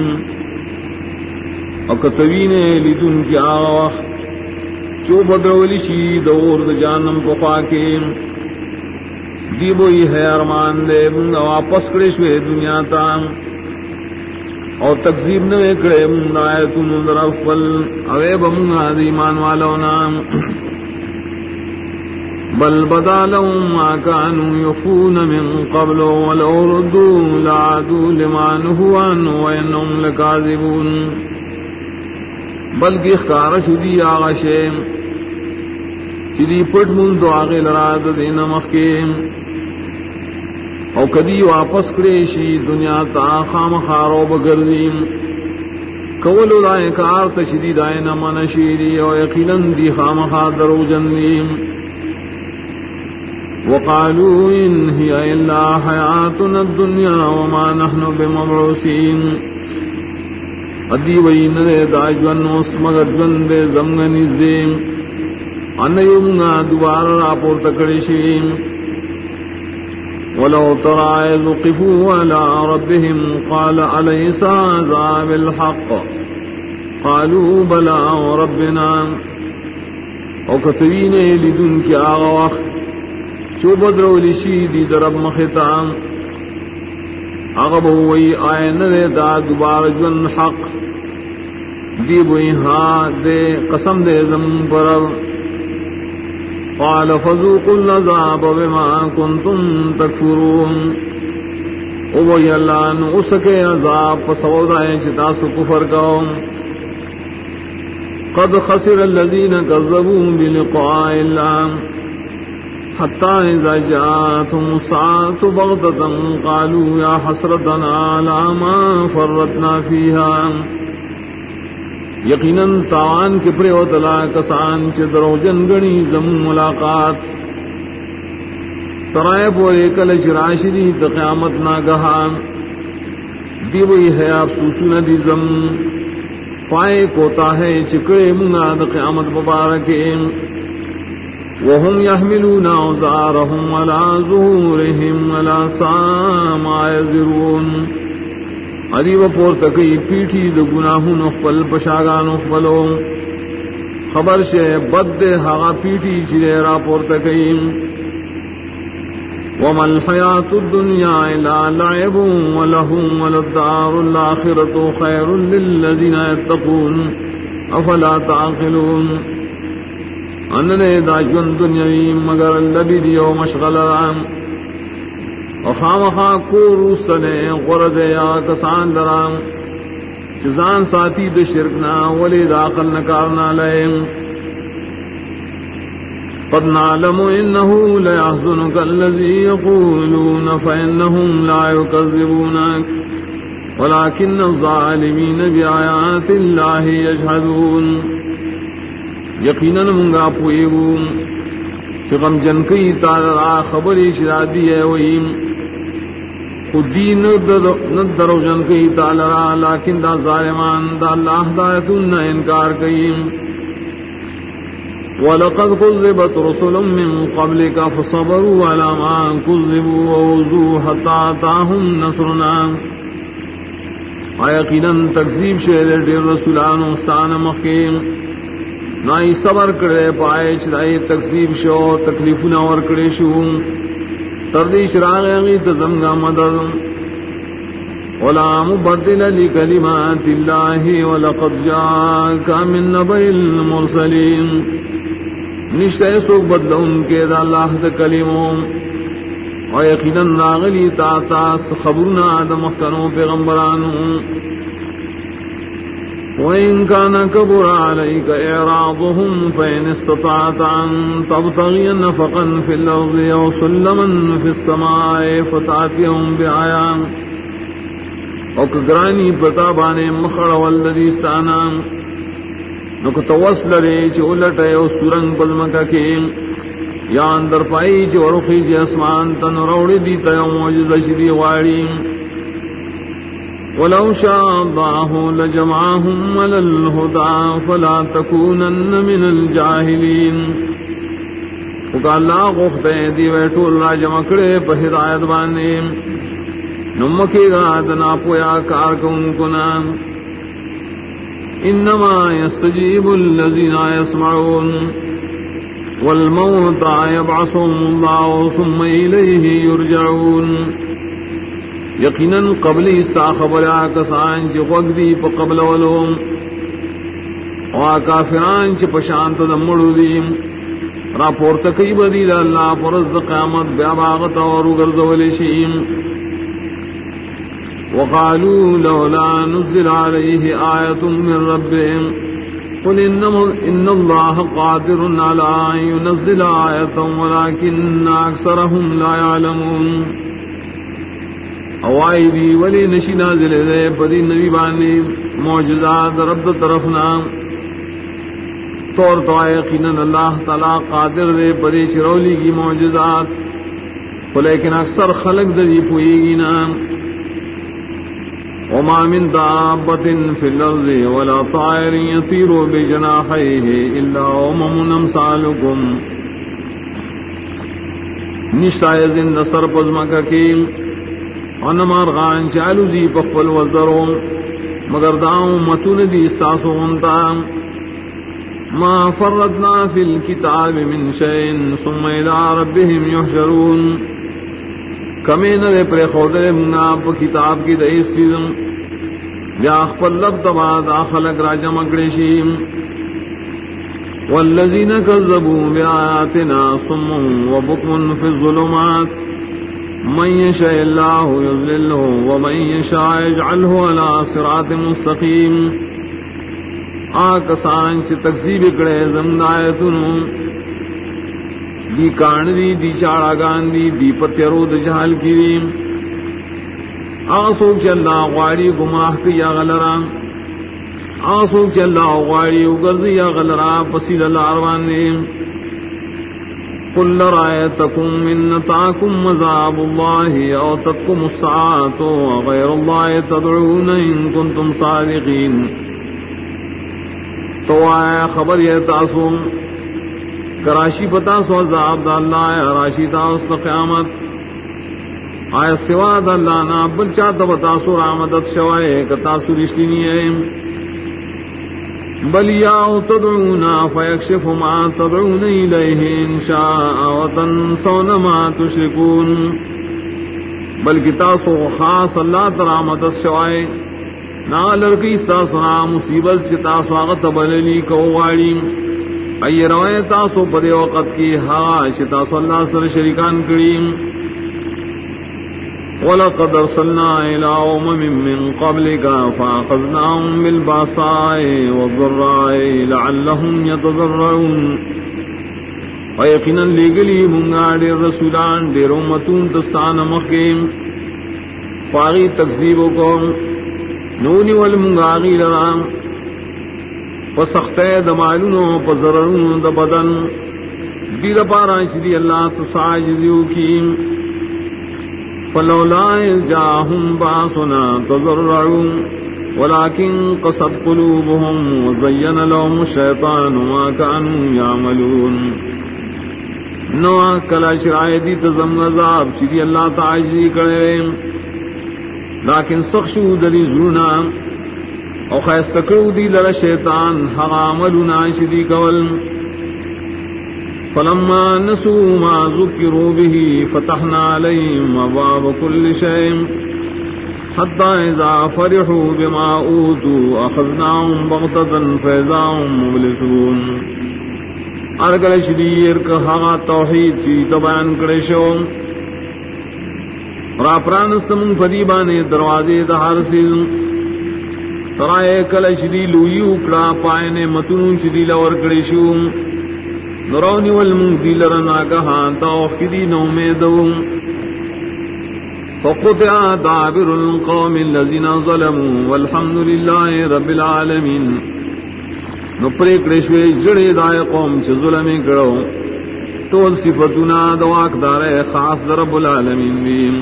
اکتوین لدن کی آواخ چو بدرولی شی دور جانم پخوا کے دی بوئی ہے ارمان دے منگا واپس کرے شوے دنیا تا اور تکذیب نہ کرے منگا آیتون در افل اوے بمنگا دیمان والونا بل بدا لهم ما كانوا يخفون من قبل ولو ردوا لعادوا لما نهوا عنه وإنهم لكاذبون بلکہ اخکار شدی آغا شیم چلی پٹ من دو آغی لراد دین مخیم او کدی واپس کریشی دنیا تا خام خارو بگردیم کولو دائیں کار تشدی دائیں من شیری او یقیناً دی خام خار درو جندیم وقالوا إن هي إلا حياتنا الدنيا وما نحن بمبعوثين ادی وی نرے داجون اس مگر جون دے زمگن ازدیم انیومنا دوبارہ راپور تکڑشیم ولو ترى إذ وقفوا على ربهم قال أليس هذا بالحق قالوا بلى وربنا وكتبين لدن کی آغا وقت چو بدرو لشی دی درب مخطام اغب ہوئی آئین دے دا دوبار جن حق دی بوئی ہاں دے قسم دے زم پر قال فذوقوا العذاب بما کنتم تکفرون او بوئی اللہ نو اسکے عذاب پسودائیں چتاسو کفر کاؤ قد خسر الذین کذبوا بلقاء اللہ حتى إذا جاءتهم الساعة بغتة قالوا يا حسرتنا على ما فرطنا فيها یقیناً تاوان کے پرے وطلا کسان چدرو جنگنی زم ملاقات ترائے پورے کل چراشدی قیامت ناگہان دی وہی ہے آپ سوچنا دی زم پائے کوتا ہے چکڑے منگا دا قیامت مبارکے وهم يحملون أوزارهم على ظهورهم ولا ساء ما يزرون ادی و پور تکی پیٹھی د گناہوں نخبل پشاگان نخبلو خبر شے بد ہا پیٹھی چرے را پور تکی وما الحياة الدنيا إلا لعب ولهو وللدار الآخرة خير للذين يتقون أفلا تعقلون ان نے دا جن دنیاوی مگر لبی دیو مشغل رام وخامخا کورو سنے غرد یا کسان درام چزان ساتھی دا شرکنا ولی دا عقل نکارنا لئے قد نعلم انه ليحزنك الذي يقولون فانهم لا يكذبونك ولكن الظالمين بآيات الله يجحدون یقیناً منگا پوئیگو کہ غم جن کی تارا خبر شرادی ہے وہیم خودی ندرو جن کی تالرا لیکن دا ظالمان دا اللہ ہدایتن نہ انکار کئیم وَلَقَدْ كُذِّبَتْ رُسُلٌ مِّن قَبْلِكَ فَصَبَرُوا عَلَى مَا كُذِّبُوا وَأُوذُوا حَتَّىٰ أَتَاهُمْ نَصْرُنَا یقیناً تکذیب شہر ڈیر رسولان استان مخیم نائی صبر کرے پائے چرائی تکذیب شو تکلیفنا ور کرے شو تردی شراغ اغی تزمگا مدد ولا مبدل لکلمات اللہ ولقد جاءک من نبأ المرسلین نشتے سوک بدل ان کے دا اللہ دا کلموں اور یقیناً راغلی تاس خبرنا دا مختنوں پیغمبرانوں وَإِن كَانَ كَبُرَ عَلَيْكَ إِعْرَاضُهُمْ فَإِنِ اسْتَطَعْتَ أَن تَبْتَغِيَ نَفَقًا فِي الْأَرْضِ أَوْ سُلَّمًا فِي السَّمَاءِ فَتَأْتِيَهُمْ بِآيَةٍ او کگرانی پتا بانے مخڑ والذی ستانا نکو توسل رے چی اولٹے او سورنگ پزمکا کے یا اندر پائی چی ورخی جی اسمان تن روڑی دیتا یو موجز شدی غاڑی ولو شاء الله لجمعهم على الهدى فلا تكونن من الجاهلين وقال الله غفتے دی ویٹول را جمع کرے پہ ہدایت بانے نمکی گاد نا پویا کار کن کنا انما يستجيب الذين يسمعون والموتى يبعثهم الله ثم إليه يرجعون یقیناً قبل استا خبرا کسان چی وقتی پا قبل ولوم و کافران چی پشانت دمڑو دیم را پورتکی بدید اللہ پرز قیامت بیاباغت اور گردولشیم وقالوا لولا نزل عليه آیت من ربهم قل ان اللہ قادر على ان ينزل آیتا ولكن اکثرهم لا يعلمون اوائی دی ولی نشی نازل دے پدی نبی بانے معجزات رب طرفنا طور تو یقیناً اللہ تعالی قادر دے پدی چرولی کی معجزات لیکن اکثر خلق دی پوئی گی نا وما من دابت فی الارض ولا طائر یطیر بجناحیہ الا امم امثالکم نشتائے زند سر پزمکا کی انمار غان چالو دی پخپل وزروں مگر داؤں متون دی استاسو انتا ما فرطنا فی الكتاب من شئین ثم الى ربهم یحشرون کمین دے پر خودر مناب کتاب کی دئیس چیزن یا اخپل لب تباد آخلق راجہ مکڑشیم والذین کذبوا بآیاتنا صم وبکم فی الظلمات من یشاء اللہ یضللہ ومن یشاء یجعلہ علی صراط مستقیم آکسان چی تکذیب کرے زمد آیتنو دی کان دی چاڑا گان دی پتیرو د جہل کی دی آسوک چی اللہ غواری گماہ کی یا غلران آسوک چی اللہ غواری اگرزی یا غلران پسیل اللہ عروان دی قل رأيتكم من نتاكم مذاب الله أو تتكم الساعة وغير الله تدعون إن كنتم صادقين تو آیا خبر یہ تاسو کراشی پتا سو عذاب دا اللہ یا راشی تاس قیامت آیا سوا دا اللہ نا بل چاہتا بتاسو رامدت شوائے کتاسو رشتینی ہے بل یا تدعونا فیکشف ما تدعون الیہ ان شاء وتنسون ما تشرکون بلکہ تاسو خاص اللہ تعالی مدد سوائے نا لڑکی سنا مصیبت سے تاسو آغت بللی کوواڑی ای روائے تاسو پدے وقت کی ہاش تاسو اللہ سر شریکان کریم وَلَقَدْ أَرْسَلْنَا إِلَىٰ أُمَمٍ مِّن قَبْلِكَ فَأَخَذْنَاهُم بِالْبَأْسَاءِ وَالضَّرَّاءِ لَعَلَّهُمْ يَتَضَرَّعُونَ وَيَقِينًا لِگلی منگا دیر رسولان دیر امتون تستان مخیم فاغی تکذیب کو نونی والمنگاغی لرام وسختے دمالونو پزررون دبدن دیر پارانش دی اللہ تساجزیو کیم فلولا إذ جاءهم بأسنا تضرعوا ولكن قست قلوبهم وزين لهم الشيطان ما كانوا يعملون نوا کلا شرائع دی تزم عذاب شدی اللہ تعالی کرے لیکن سخشو دلی زلونا او خیستکرو دی لر شیطان حق عملنا شدی کول فلما نسوا ما ذكروا به فتحنا عليهم أبواب كل شيء حتى إذا فرحوا بما أوتوا أخذناهم بغتة فإذا هم مبلسون ارگل شدیر کہا توحید چی تبان کرشو راپرانستم فدیبانے دروازے دہار سیز ترائے کل شدی لوئی اکڑا پائنے متنون شدی لور کرشو نرونی والمنگ دی لرنا کہا توحیدی نومیدو فقطع دابر القوم الذين ظلموا والحمد لله رب العالمين نپرے کرشوے جڑے دائے قوم چھ ظلمی کرو تول صفتنا دواک دارے خاص رب العالمین بیم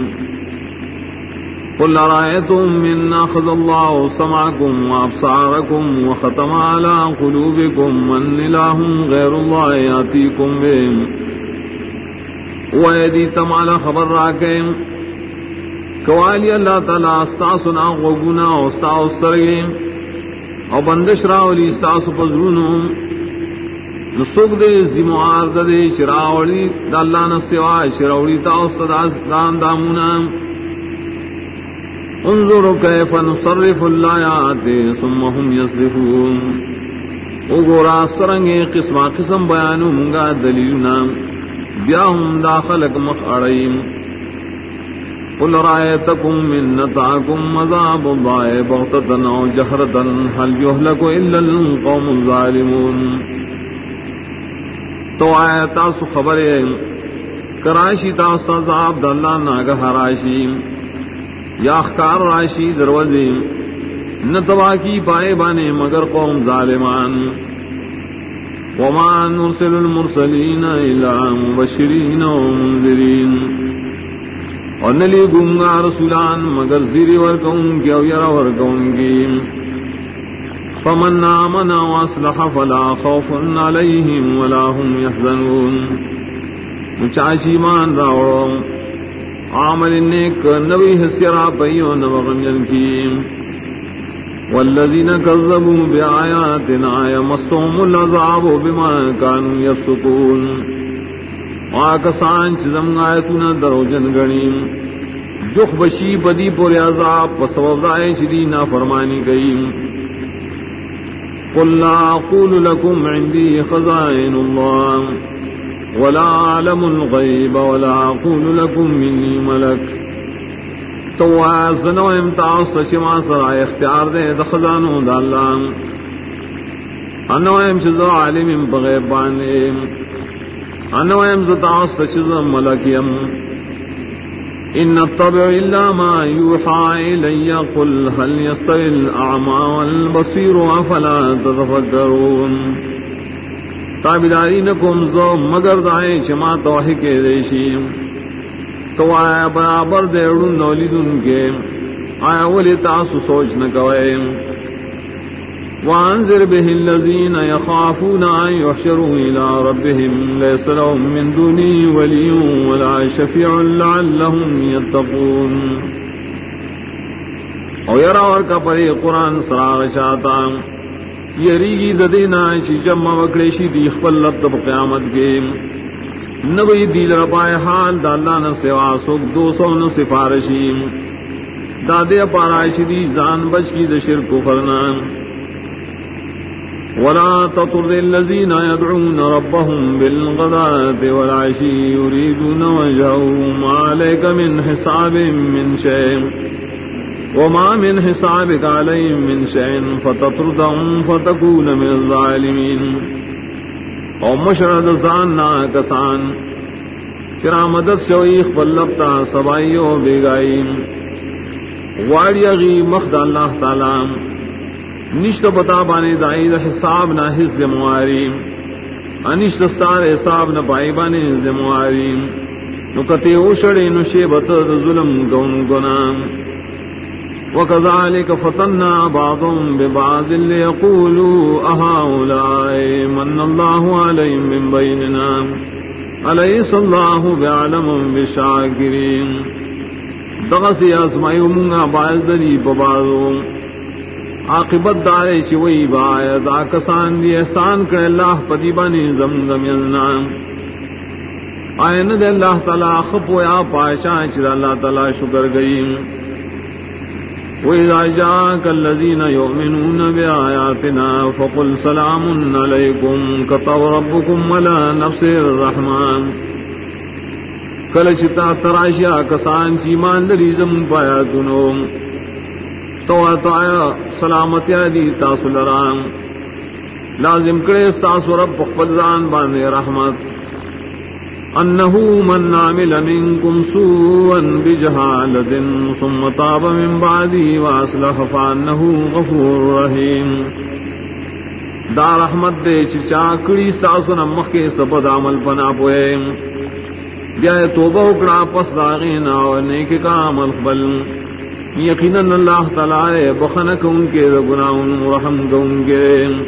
قل رأيتم من أخذ الله سمعكم وأبصاركم وختم على قلوبكم من إله غير الله يأتيكم به ويدي تمعلى خبر راكم کوالی اللہ تعالیٰ استاسنا غوگنا و استاسترگیم او بندش راولی استاس پزرونم نسوک دے زموار دے شراولی دا اللہ نسوا شراولی تاستدان دامونام انظروا کیف نصرف الآیات ثم هم یصدفون اگورا سرنگے قسمہ قسم بیانو منگا دلیلنا بیاہم داخلک مخاریم قل رأيتكم من نتعكم عذاب الله بغتة أو جهرة هل يهلك إلا القوم الظالمون تو آیا تاسو خبریں کراشی تاسو عذاب داللہ ناگہ راشی یا اخکار راشی دروازی نتوا کی پائے بانے مگر قوم ظالمان وما نرسل المرسلین الا مبشرین ومنذرین اور نلی گنگا رسولان مگر زیری ورکون کی او یرا ورکون کی فمن آمن واصلح فلا خوف علیہم ولا هم يحزنون مچاچی مان راوڑو عامل نیک نبی حسیرا پیو نبغمین کی والذین کذبوا بآیاتنا یمسهم العذاب بما كانوا یفسقون آکسان چزم آیتنا دروجن گنیم جخ بشی بدی پور عذاب پسوضائے شدی نافرمانی گئیم قل لا اقول لكم عندي خزائن الله ولا اعلم الغیب ولا اقول لكم مني ملک تو آزنو امتاز شما سرائے اختیار دے دخزانو دا اللہ انو امشزو عالم بغیب بانے انو امزتاز شزو ملکیم ان اتبع الا ما يوحى الي قل هل يستوي الاعمى والبصير افلا تتفكرون تابداری نکم زو مگر دائیں شما توحی کے ریشیم تو آیا برابر دیڑن نولیدن کے آیا ولی تاسو سوچ نکوئے وانذر به الذين يخافون ان يحشروا الى ربهم ليس لهم من دونه ولي ولا شفيع لعلهم يتقون او یرا اور کا پری قرآن سراغ شاتا یریگی ددینا چی جمع وکڑیشی دی خپل لب قیامت کے نوی دیل رپائے حال دا اللہ نہ سوا سوک 200 نہ سفارشی دادے پارائش دی زان بچ کی دا شرک کفرنا ولا تطر الذین يدعون ربهم بالغداة والعشی يريدون وجهه ما عليك من حساب من شيء وما من حسابك عليهم من شيء فتطردهم فتكون من الظالمين او مشرد زاننا کسان چرا مدد شویخ بلبتا سبائیو بیگائیم واری اغی مخد اللہ تعالی نشت بتا بانے دائی دا حساب نا حس زمواریم انشت ستار حساب نا بائی بانے زمواریم نکتے اوشڑے نشیبت ظلم گون گنام وَكَذَلِكَ فَتَنَّا بَعْضُهُمْ بِبَعْضٍ لِيَقُولُوا أَهَؤُلَاءِ مَنَّ اللَّهُ عَلَيْهِمْ مِنْ بَيْنِنَا أَلَيْسَ اللَّهُ بِأَعْلَمَ بِالشَّاكِرِينَ دغسی آزمائیو منگا باعث دلی پبازو عاقبت دارے چوئی باعث آکسان دی احسان کرے اللہ پدیبانی زمزم یزنام آئین دے اللہ تعالی خفو یا پاشان چر اللہ تعالی شکر گئیم وَإِذَا جَاءَكَ الَّذِينَ يُؤْمِنُونَ بِآيَاتِنَا فَقُلْ سَلَامٌ عَلَيْكُمْ كَتَبَ رَبُّكُمْ عَلَى نَفْسِهِ الرَّحْمَةَ کلچتا تراشیا کسان چیمان دریزم پایا تنو تو اتایا سلامتی دی تاسو لرام لازم کرے تاسو رب خپلزان باندې رحمت انه من عمل منكم سوءا بجهالة ثم تاب من بعده واصلح فانه غفور رحیم دا رحمت دے چا کڑی تاسو نمخ کے سبد عمل پنا پوئے بیا توبہ اکڑا پس داغینا اور نیک کا عمل قبل یقیناً اللہ تعالی بخنک ان کے گناہوں رحم ان کے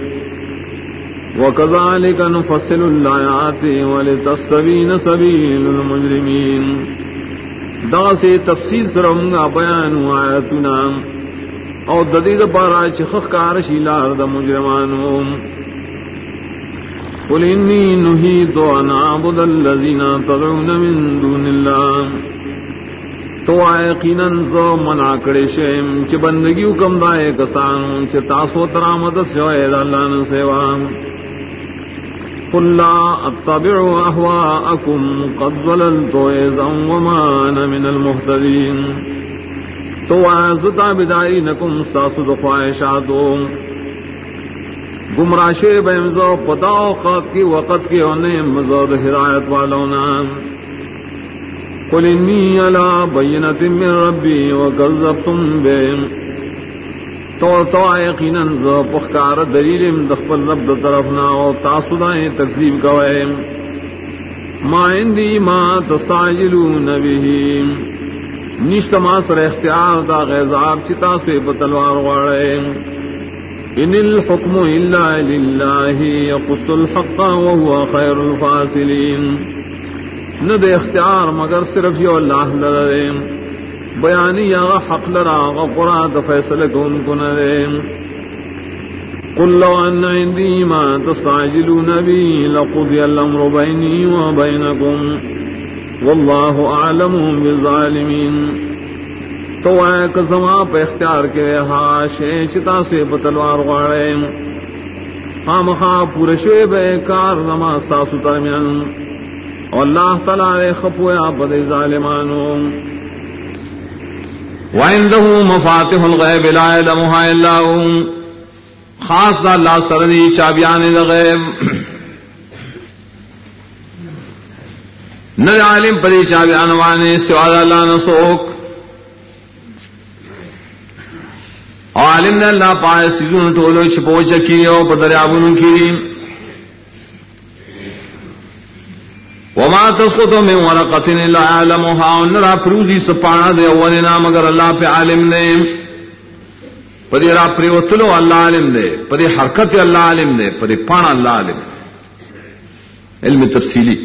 وَكَذَلِكَ نُفَصِّلُ الْآيَاتِ وَلِتَسْتَبِينَ سَبِيلُ الْمُجْرِمِينَ دا سے تفصیل سرونگا بیان آیاتنا اور ددید پارا چخخ کارشی لار دا مجرمانوں قل انی نہیت ان اعبد الذین تدعون من دون اللہ تو یقیناً زو منع کرے شیم چ بندگیو کم دائے کسان چ تاسو ترا مدد شوید اللہ نے سیوا قل لا اتبع اهواءکم قد ضللت اذا وما انا من المهتدین تو ازتا بداری نکم ساسد خواہشاتو گمراشے بہمزو پتا اوقات کی وقت کے ہونے مزود ہدایت والونا قل انی علی بینۃ من ربی وکذبتم بهم تو یقیناً ز پخکار دلیل دخل رب د طرفنا او تاسو دائیں تکذیب کوئے ما عندی ما تستعجلون به نشت ما سر اختیار دا غیظاب چتا سے بتلوار غاڑے ان الحکم الا للہ یقص الحق وهو خیر الفاصلین نہ دے اختیار مگر صرف یو اللہ لرے بیانی یا حق لرا غفرات فیصلہ کن کنرے قل لو ان عندی ما تستعجلون بی لقضی الامر بینی وبینکم واللہ اعلم بالظالمین تو اے کزما پہ اختیار کے ہاشے چتا سے بتلوار غاڑے خام خواہ پورے شعب کار زما ساسو درمیان اور اللہ تعالی خفویا بدے ظالمانوں وعنده مفاتح الغیب لا يعلمها الا هو خاص اللہ سردی چابیان الغیب نہ عالم پری چابیان وانے سوا اللہ نسوک عالم نے اللہ پائے سیدون ٹولو چھپو چکی اور بدریابن کی وما تسقط من ورقة الا يعلمها ونرا پروزی سپانا دے اولنا مگر اللہ پہ عالم نے پدی را پریوتلو اللہ عالم دے پدی حرکت اللہ عالم دے پدی پانا اللہ عالم علم تفصیلی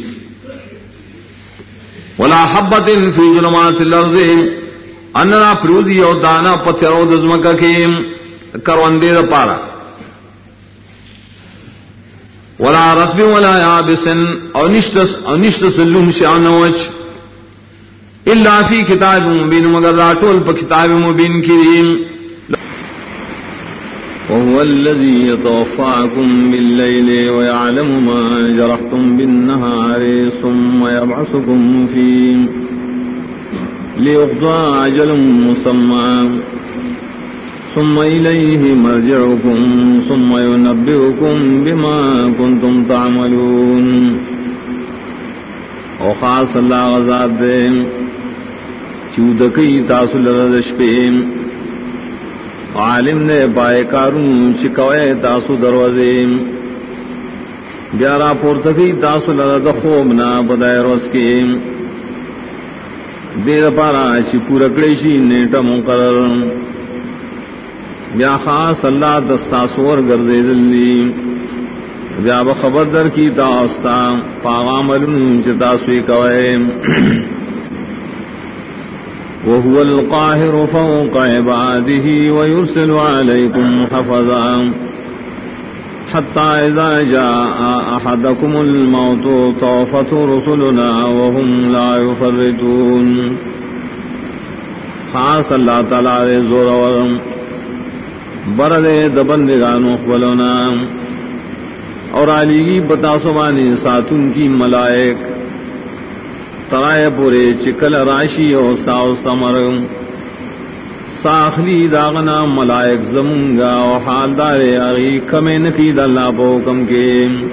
ولا حبت فی ظلمات الارض انرا پروزی او دانا پتھرو دزمکا کی کروندے دا پارا ولا رطب ولا يابس او نشت سلوم شانوچ الا فی کتاب مبین مگر راٹول پا کتاب مبین کریم. وهو الذي يتوفاكم بالليل ويعلم ما جرحتم بالنهار ثم يبعثكم فيه ليقضى أجل مسمى ثم إليه مرجعكم ثم ينبئكم بما كنتم تعملون. وخاص اللہ غزاد دے چودکی تاسل ردشپیم عالم نے پائے کارون چکوئے تاسو دروازیم بیارا پورتکی تاسو لرد خوبنا بدائے روز کے دیر پارا چی پورکڑیشی نیٹا مقرر بیا خاص اللہ دستاسور گردے دلی بیا بخبر در کی تاستا پاغاملن چی تاسوی کوئے. وهو القاهر فوق عباده ويرسل عليكم حفظا حتى إذا جاء أحدكم الموت توفته رسلنا وهم لا يفرطون. خاص اللہ تعالی زور ورم برد دبندگانو خبلونا اور علیگی بتا سبانی ساتن کی ملائک ترائے پورے چکل راشی او ساو سمر ساخلی داغنا ملائک زمونگا او حال دار اغی کمیں نکید اللہ پوکم کے.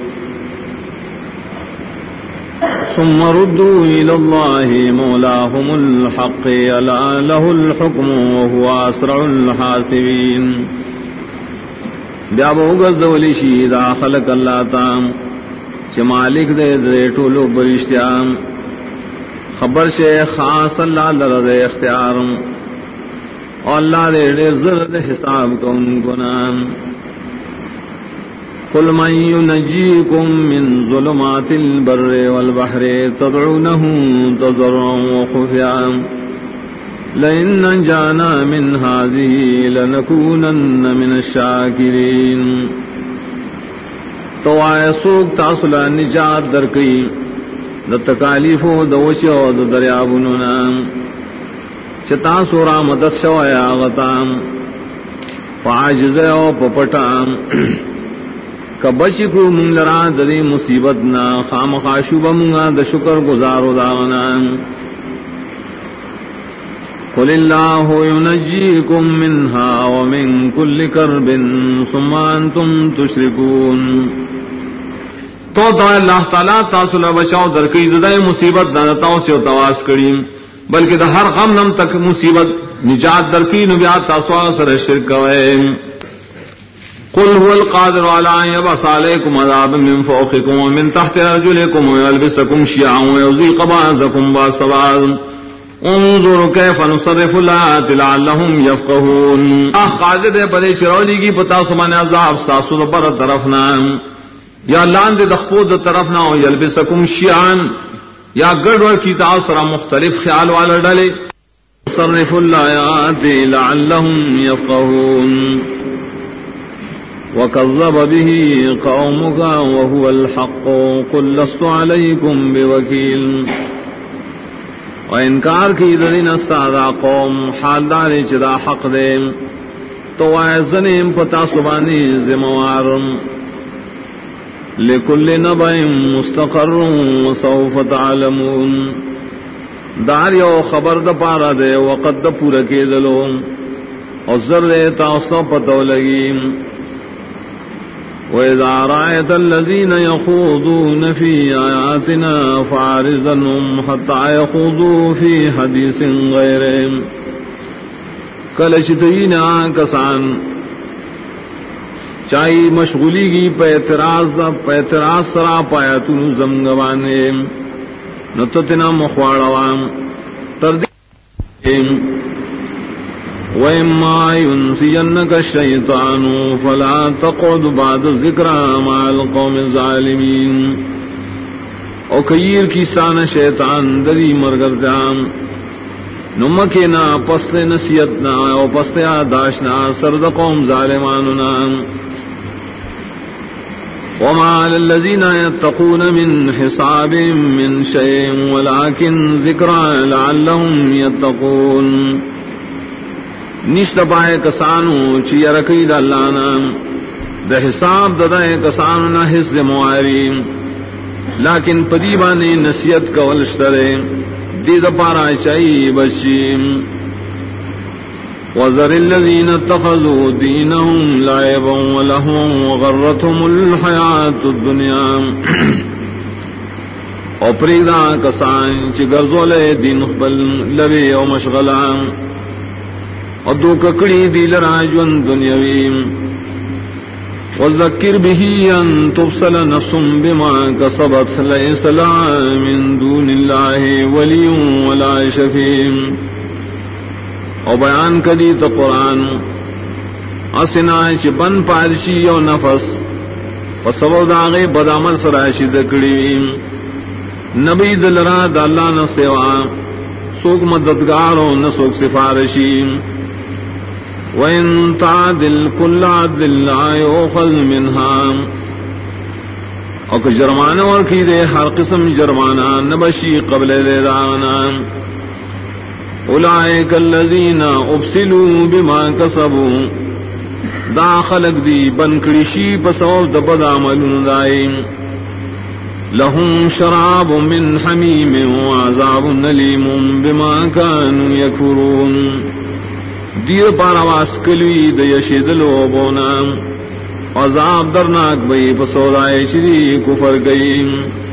ثم ردوا الى الله مولاهم الحق الا له الحكم وهو اسرع الحاسبين. بیا بوگز دولی شید خلق اللہ تام چھ مالک دے دے ٹولو برشتیام خبر سے خاص اللہ لرد اختیار اور اللہ دے دیر زرد حساب کو ان کو نام. قل من ينجيكم من ظلمات البر والبحر تدعونه تضرعا وخفيا لئن نجانا من هذه لنكونن من الشاكرين. تو آئے سوک تاصلہ نجات درکی د تکالیفو د وچو د دریابونو نام چتا سورا مدد شوایا غتام فاجز او پپٹام کبشکو من لرا دری مصیبتنا خام خاشوب منگا د شکر گزارو داغنام. قل اللہ ینجیکم منها ومن کل کرب ثم انتم تشرکون. تو اللہ تعالیٰ تاسل بچاؤ درکی ددائے مصیبت دانتاؤں سے تواس کریم بلکہ دا ہر غم نم تک مصیبت نجات درکی نبیات تاسوا سر شرک وے. قل هو القادر على ان يبعث عليكم عذابا من فوقكم ومن تحت ارجلكم ويلبسكم شيعا ويذيق بعضكم بعض بعض انظروا كيف نصرف الآيات لعلهم يفقهون. قادر ہے بڑے شرولی کی پتا سمان عذاب ساسو پر طرفنا یا لاند دخپود طرف نہ ہو یلبسکم شیعان یا گڑبڑ کی تاثر مختلف خیال والا ڈالے. صرف الآیات لعلهم يفقهون وكذب به قومك وهو الحق قل لست عليكم بوكيل. و انکار کی دین استادا قوم حال دار چدا حق دے تو ایزنیم پتا سبانی ذموارم. لکل نبع مستقر وسوف تعلمون. دار یو خبر د پارا دے وقت د پورا کے دلو اور ذر تاسو پتو لگی. وَإِذَا رَأَيْتَ الَّذِينَ يَخُوضُونَ فِي آيَاتِنَا فَأَعْرِضْ عَنْهُمْ حَتَّى يَخُوضُوا فِي حَدِيثٍ غَيْرِهِ. کلچتینا کسان چاہی مشغولی کی پہ اعتراض سرا پایا تن زمگوانے نتنا مخواڑوام تردیم. وَإِمَّا يُنْسِيَنَّكَ الشَّيْطَانُ فَلَا تَقْعُدْ بَعْدَ الذِّكْرَىٰ مَعَ الْقَوْمِ الظَّالِمِينَ. او کیر کی سان شیطان دری مرگردام نمکینا پست نصیحتنا او پست آداشنا سرد قوم ظالماننا. وما للذين يتقون من حساب من شيء ولكن ذكرى لعلهم يتقون نشت پائے کسانو چی رکی دا اللہ نام دا حساب ددائے کسانو نا حس مواری لیکن پدیبانی نصیحت کولشترے دید پارا چاہی بچیم وذر الذين اتخذوا دينهم لعبا ولهوا وغرتهم الحياة الدنيا او پریدا کسان چی گرزولے دین خبل لبی او مشغلان او دو ککڑی دیل راجون دنیاوی وذکر به ان تبصل نفس بما کسبت لیس لها من دون اللہ ولی ولا شفیع او بیان کدی تو قرآن اسنا چ بن پارشی او نفس و سبب داغے بدعمل سراشی دکڑی نبی دلرا د اللہ نہ سوا سوک مددگار او نہ سوک سفارشی وَإِن تَعْدِلْ كُلَّ عَدْلٍ لَا يُؤْخَذْ مِنْهَا او کہ جرمانہ اور کی دے ہر قسم جرمانہ نبشی قبل دے دانا اولئک الذین ابسلوا بما کسبوا دا خلق دی بنکڑشی پسوب دبد عملون دائیں لهم شراب من حمیم وعذاب علیم بما كانوا یکفرون دیر پارواز کلوی دیشید لوبونا عذاب درناک بئی پسودائے شری کفر گئی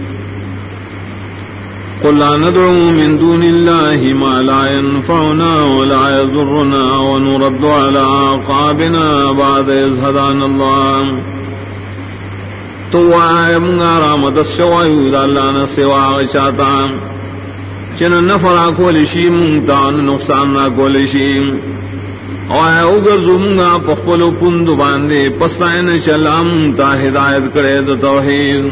قل لا ندعو من دون الله ما لا ينفعنا ولا يضرنا ونرد على أعقابنا بعد إذ هدانا الله تو آئے منگارا مدد شوائیو دا اللہ نا سوا غشاتا چن نفرا کولشی منگتان نقصان کولشی آئے اگرزو منگا پخپلو پندو باندے پسائن چلام تا ہدایت کرے دا توحید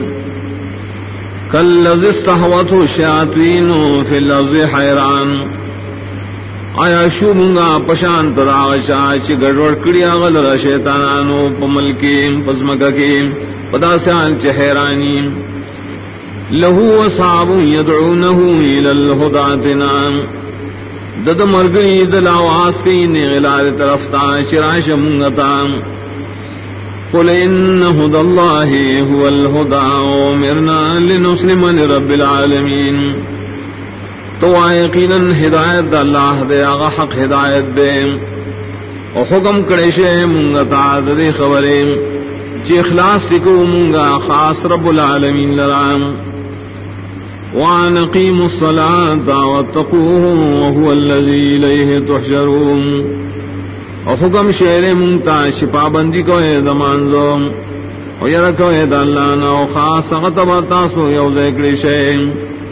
کالذی استحوته الشیاطین فی الارض حیران آیا شو منگا پشانت راغشا چی گڑوڑ کڑیا غلر شیطانانو پملکیم پزمککیم پدا سیان چی حیرانی لہو اصحاب یدعونہو الى الہداتنا دد مرگئی دلاواز کی نغلال طرفتا شراش منگتا قل ان هدى الله هو الهدى وامرنا لنسلم لرب العالمين تو یقینا ہدایت اللہ دے آغا حق ہدایت دے اور حکم کرشے منگا تعدد خبریں چی اخلاص تکو منگا خاص رب العالمین لرام وان اقیموا الصلاة واتقوه وهو الذي الیہ تحشرون اور حکم شعر منگتا شپا بندی کو اے دمانزو اور یرکو اے دالانا اور خاص غطبہ تاسو یو ذکر شئیم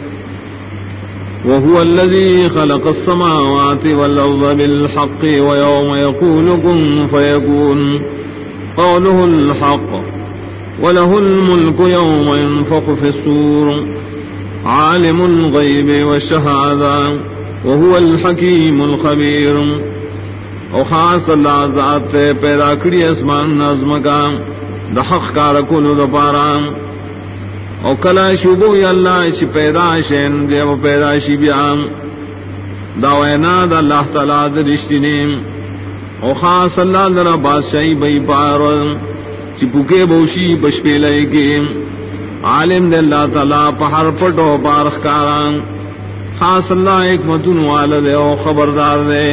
وهو الذي خلق السماوات والأرض بالحق ويوم يقول كن فيكون قوله الحق وله الملك يوم ينفخ في الصور عالم الغيب والشهادة وهو الحكيم الخبير او خاص اللہ ذات پیدا کری اسمان نظم کا دا حق کارکولو دا پارا او کلا شبو یا اللہ چی پیدا شین دے و پیدا شی بیام دا وینا دا اللہ تعالیٰ دا رشتینیم او خاص اللہ درہ بادشاہی بئی پارو چی پکے بوشی بشپی لئے کے عالم دے اللہ تعالیٰ پہر پٹو پارخ کاران خاص اللہ ایک متن والد او خبردار دے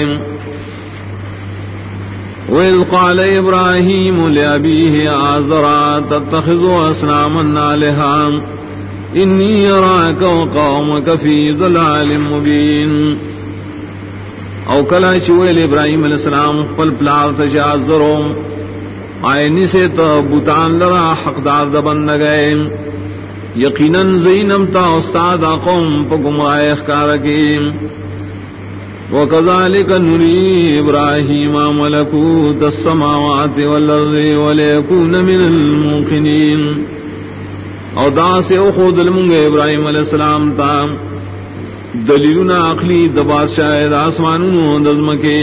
وَإِذْ قَالَ إِبْرَاهِيمُ لِأَبِيهِ آزَرَ تَتَّخِذُ أَصْنَامًا آلِهَةً إِنِّي أَرَاكَ وَقَوْمَكَ فِي ضَلَالٍ مُبِينٍ او کلا چویل ابراہیم علیہ السلام پل پلار تجازرو آئینی سے تو بوتان لرا حقدار دبن نگئے یقیناً زینم تا استاد قوم پا گمراہ اخکارکیم وَكَذَلِكَ نُرِي إِبْرَاهِيمَ مَلَكُوتَ السَّمَاوَاتِ وَالْأَرْضِ وَلِيَكُونَ مِنَ الْمُوقِنِينَ او دا سے اخود المنگ ابراہیم علیہ السلام تا دلیلنا اخلی دبادشاہ آسمانوں دزمکے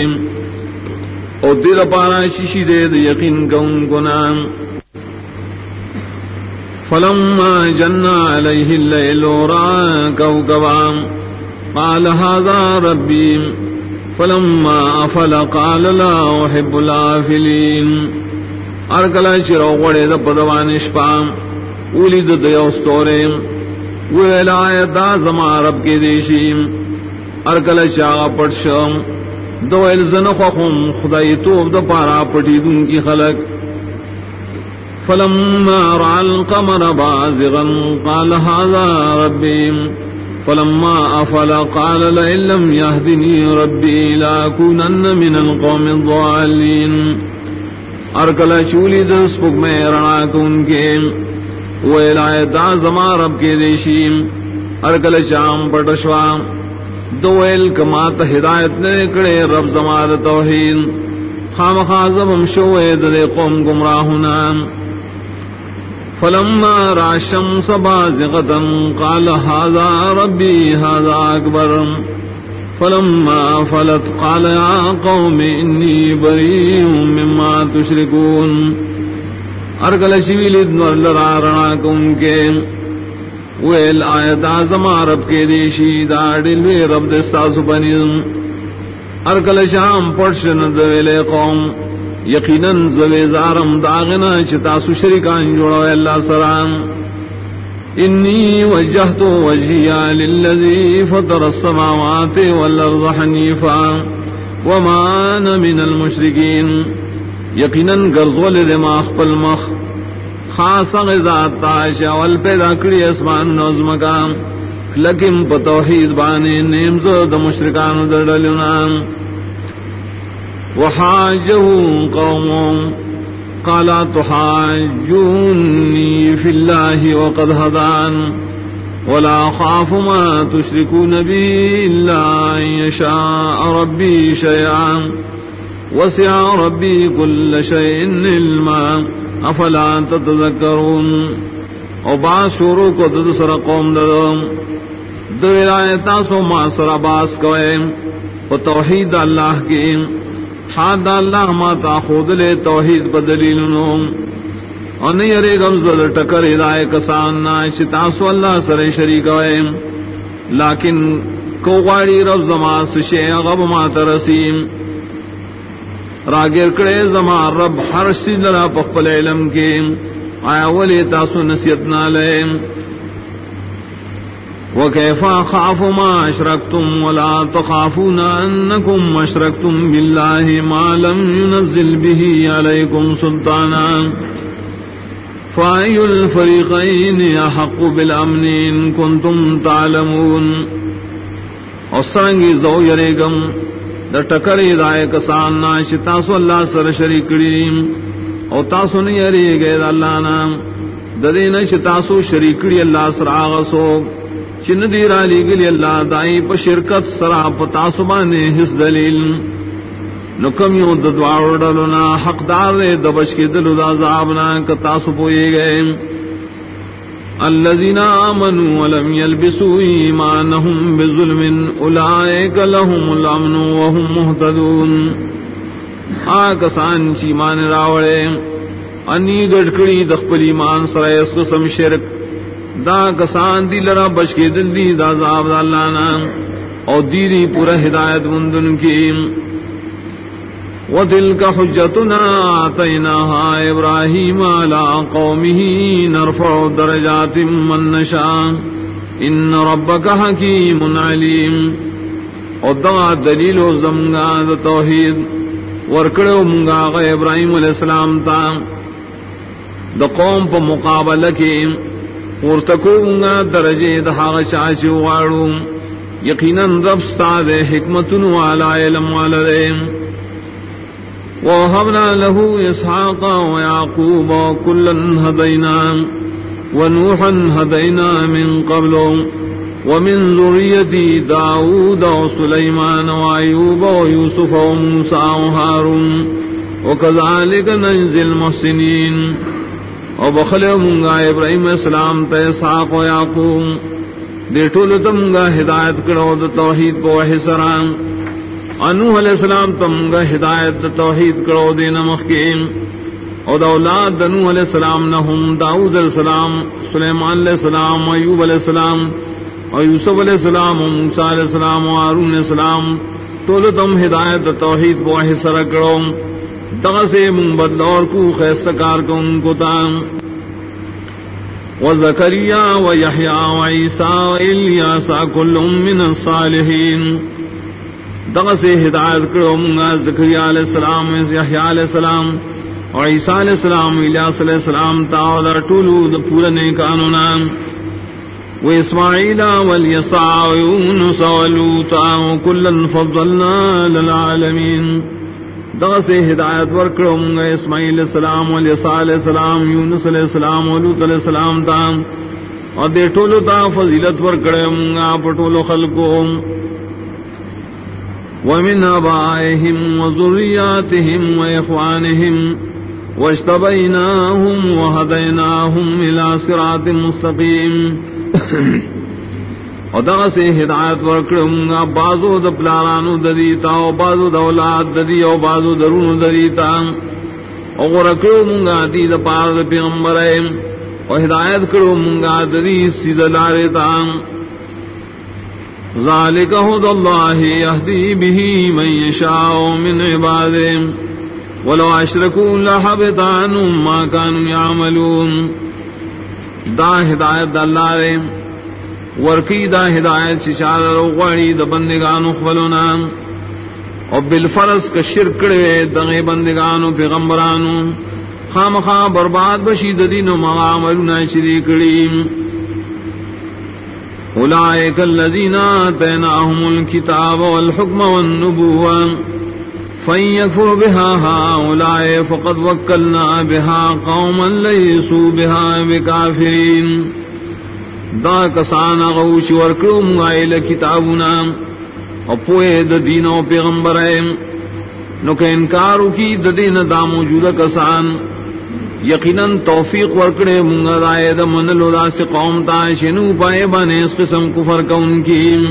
او دیر پارا شیشی دے یقین کون کو نام فلما جن عليه الليل رأى كوكبا قال هذا ربي فلما أفل قال لا أحب الآفلين. ارکلا چرو غڑے دا پدوان شپام اولی دا دیوستوریم ویلای دا زما رب کے دیشیم. ارکلا چاگا پڑشم دو الزن خوخم خدای توب دا پارا پٹی دن کی خلق. فلما رأى القمر بازغا قال هذا ربي فلما أفل قال لئن لم يهدني ربي لأكونن من القوم الضالين. ارکلا چولی دس پک میں رنا کن کے ویلائے دا زما رب کے دیشیم. ارکلا چام پٹشوام دو ویل کمات ہدایت نے کڑے رب زما دا توحید خام خازم شوید دے قوم گمراہنا. فلما رأى الشمس بازغة قال هذا ربي هذا أكبر فلما أفلت قال يا قوم إني بريء مما تشركون. ارکل شویل ادنور لرارناکم کے ویل آیت آزم عرب کے دیشی داڑلوی رب دستاسو بنیزم. ارکل شام پرشن دویلے قوم یقیناً زویزارم داغنا چتاسو شرکان جوڑا اللہ سرام. انی وجہت وجہیا للذی فطر السماوات والارض حنیفا وما انا من المشرکین. یقیناً گرزول دماغ پالمخ خاص غزات تاشا والپیدا کری اسمان نوزمکام لیکن پتوحید بانے نیمزو دا مشرکان دردلنام. وحاجه قوم قال تحاجوني في الله وقد هدان ولا خاف ما تشركون به إلا أن يشاء ربي شيئا وسع ربي كل شيء علما أفلا تتذكرون. وباشروا قد سر قوم دم دویلایتا سو ما سر باس کوئے وتوحید اللہ کی حاد اللہ ما تاخود لے توحید بدلیل نوم اور نہیں ارے گمزل ٹکر ہدایہ کسان نا چتاسو اللہ سر شریک ہوئے لیکن کوغاڑی رب زما سشے غب ما ترسیم راگیر کڑے زما رب ہر سی لرا پخپل علم کے آیا ولی تاسو نصیت نہ لے. وكيف أخاف ما أشركتم ولا تخافون أنكم أشركتم بالله ما لم ينزل به عليكم سلطانا فأي الفريقين أحق بالأمن إن كنتم تعلمون. أسرنگی زو یریگم در ٹکری دائے کسان ناش تاسو اللہ سر شریک کریم او تاسو نہیں یریگے اللہ نام ددین تاسو شریک کری اللہ سر آغسو چن دیر علی گلی اللہ دائی پا شرکت سرا پتا سبانے حس دلیل نکم یوں ددوار ڈلنا حقدار دبش کے دل دا عذابنا کتاسو پوئے گئے. الذین آمنوا ولم يلبسوا ایمانهم بظلم اولئک لهم الامن وهم مهتدون. آکسان چی مان راوڑے انی گڑکڑی دخپل ایمان سرا اس قسم شرک دا کسان دی لرا بچ کے دل دی دا عذاب دا اللہ نام اور دیدی پورا ہدایت مندن کی. وَتِلْكَ حُجَّتُنَا آتَيْنَاهَا إِبْرَاهِيمَ عَلَىٰ قَوْمِهِ نَرْفَعُ دَرَجَاتٍ مَّن نَّشَاءُ إِنَّ رَبَّكَ حَكِيمٌ عَلِيمٌ. اور دا دلیل و زمگا دا توحید ورکڑو منگا غا ابراہیم علیہ السلام تا دا قوم پا مقابلہ کی ورتکوگا درجے دہاغ چاچی وارو یقیناً رب ستاد حکمتن والا علم والدے. وَوَهَبْنَا لَهُ إِسْحَاقَ وَيَعْقُوبَ وَكُلًّا هَدَيْنَا وَنُوحًا هَدَيْنَا مِن قَبْلُ وَمِن ذُرِّيَّةِ دَاوُودَ وَسُلَيْمَانَ وَأَيُّوبَ وَيُوسُفَ وَمُوسَىٰ وَهَارُونَ وَكَذَٰلِكَ نَجْزِي الْمُحْسِنِينَ. اور بخلے منگا ابراہیم السلام تے اسحاق و یعقوب دے ٹول تمگا ہدایت کرو دا توحید کو حسرام. انوح علیہ السلام تمگا ہدایت دا توحید کرو دے نمخ کے اور اولاد نوح علیہ السلام نہم داؤد علیہ السلام سلیمان علیہ السلام ایوب علیہ السلام اور یوسف علیہ السلام و موسیٰ علیہ السلام و ہارون علیہ السلام تولتم ہدایت توحید بواہ سرکڑوں دغ سے من بدلور کو خیستکار کو ان کو تام وزکریا و یحییٰ و عیسیٰ و الیاس کل من الصالحین دغ سے ہدایت کرو منگا زکریا علیہ السلام یحییٰ علیہ السلام اور عیسیٰ علیہ السلام الیاس علیہ السلام تعالی طولو پورا نیکانو نام و اسماعیل والیسع و یونس و لوطا و کلن فضلنا للعالمین دغ سے ہدایت ورکڑو منگا اسماعیل علیہ السلام والیسع علیہ السلام یونس علیہ السلام و لوط علیہ السلام تا اور دے ٹولو تا فضیلت ورکڑو منگا پٹولو خلقو ومن آبائهم وذرياتهم وإخوانهم واجتبيناهم وهديناهم إلى صراط مستقيم اور دغه سے ہدایت ورکړم بازو د پلارانو دریتا او بازو د اولاد دری او بازو درونو دریتا او ورکړم دی د پاره پیغمبرم او ہدایت کړم دری سیدلاره تا ذالک هدى الله يهدي به من يشاء من عباده ولو اشركوا لحبط عنهم ما كانوا يعملون دا ہدایت اللہ ورکی دا ہدایت ششار روغوڑی دا بندگانو خبلونا اور بالفرض کا شرکڑے دغی بندگانو پیغمبرانو خامخواہ برباد بشید دین و معاملنا شریکڑیم اولئک الذین آتیناہم الکتاب والحکم والنبوہ فإن يكفر بها هؤلاء فقد وكلنا بها قوما ليسوا بها بكافرين دا کسان غوش ورکړو موږ کتابونه او په د دین او پیغمبر نو که انکار وکي د دین دا موجوده کسان یقینا توفیق ورکړې موږ راي د منلو داس قوم ته شنو پای باندې اس قسم کفر کوونکی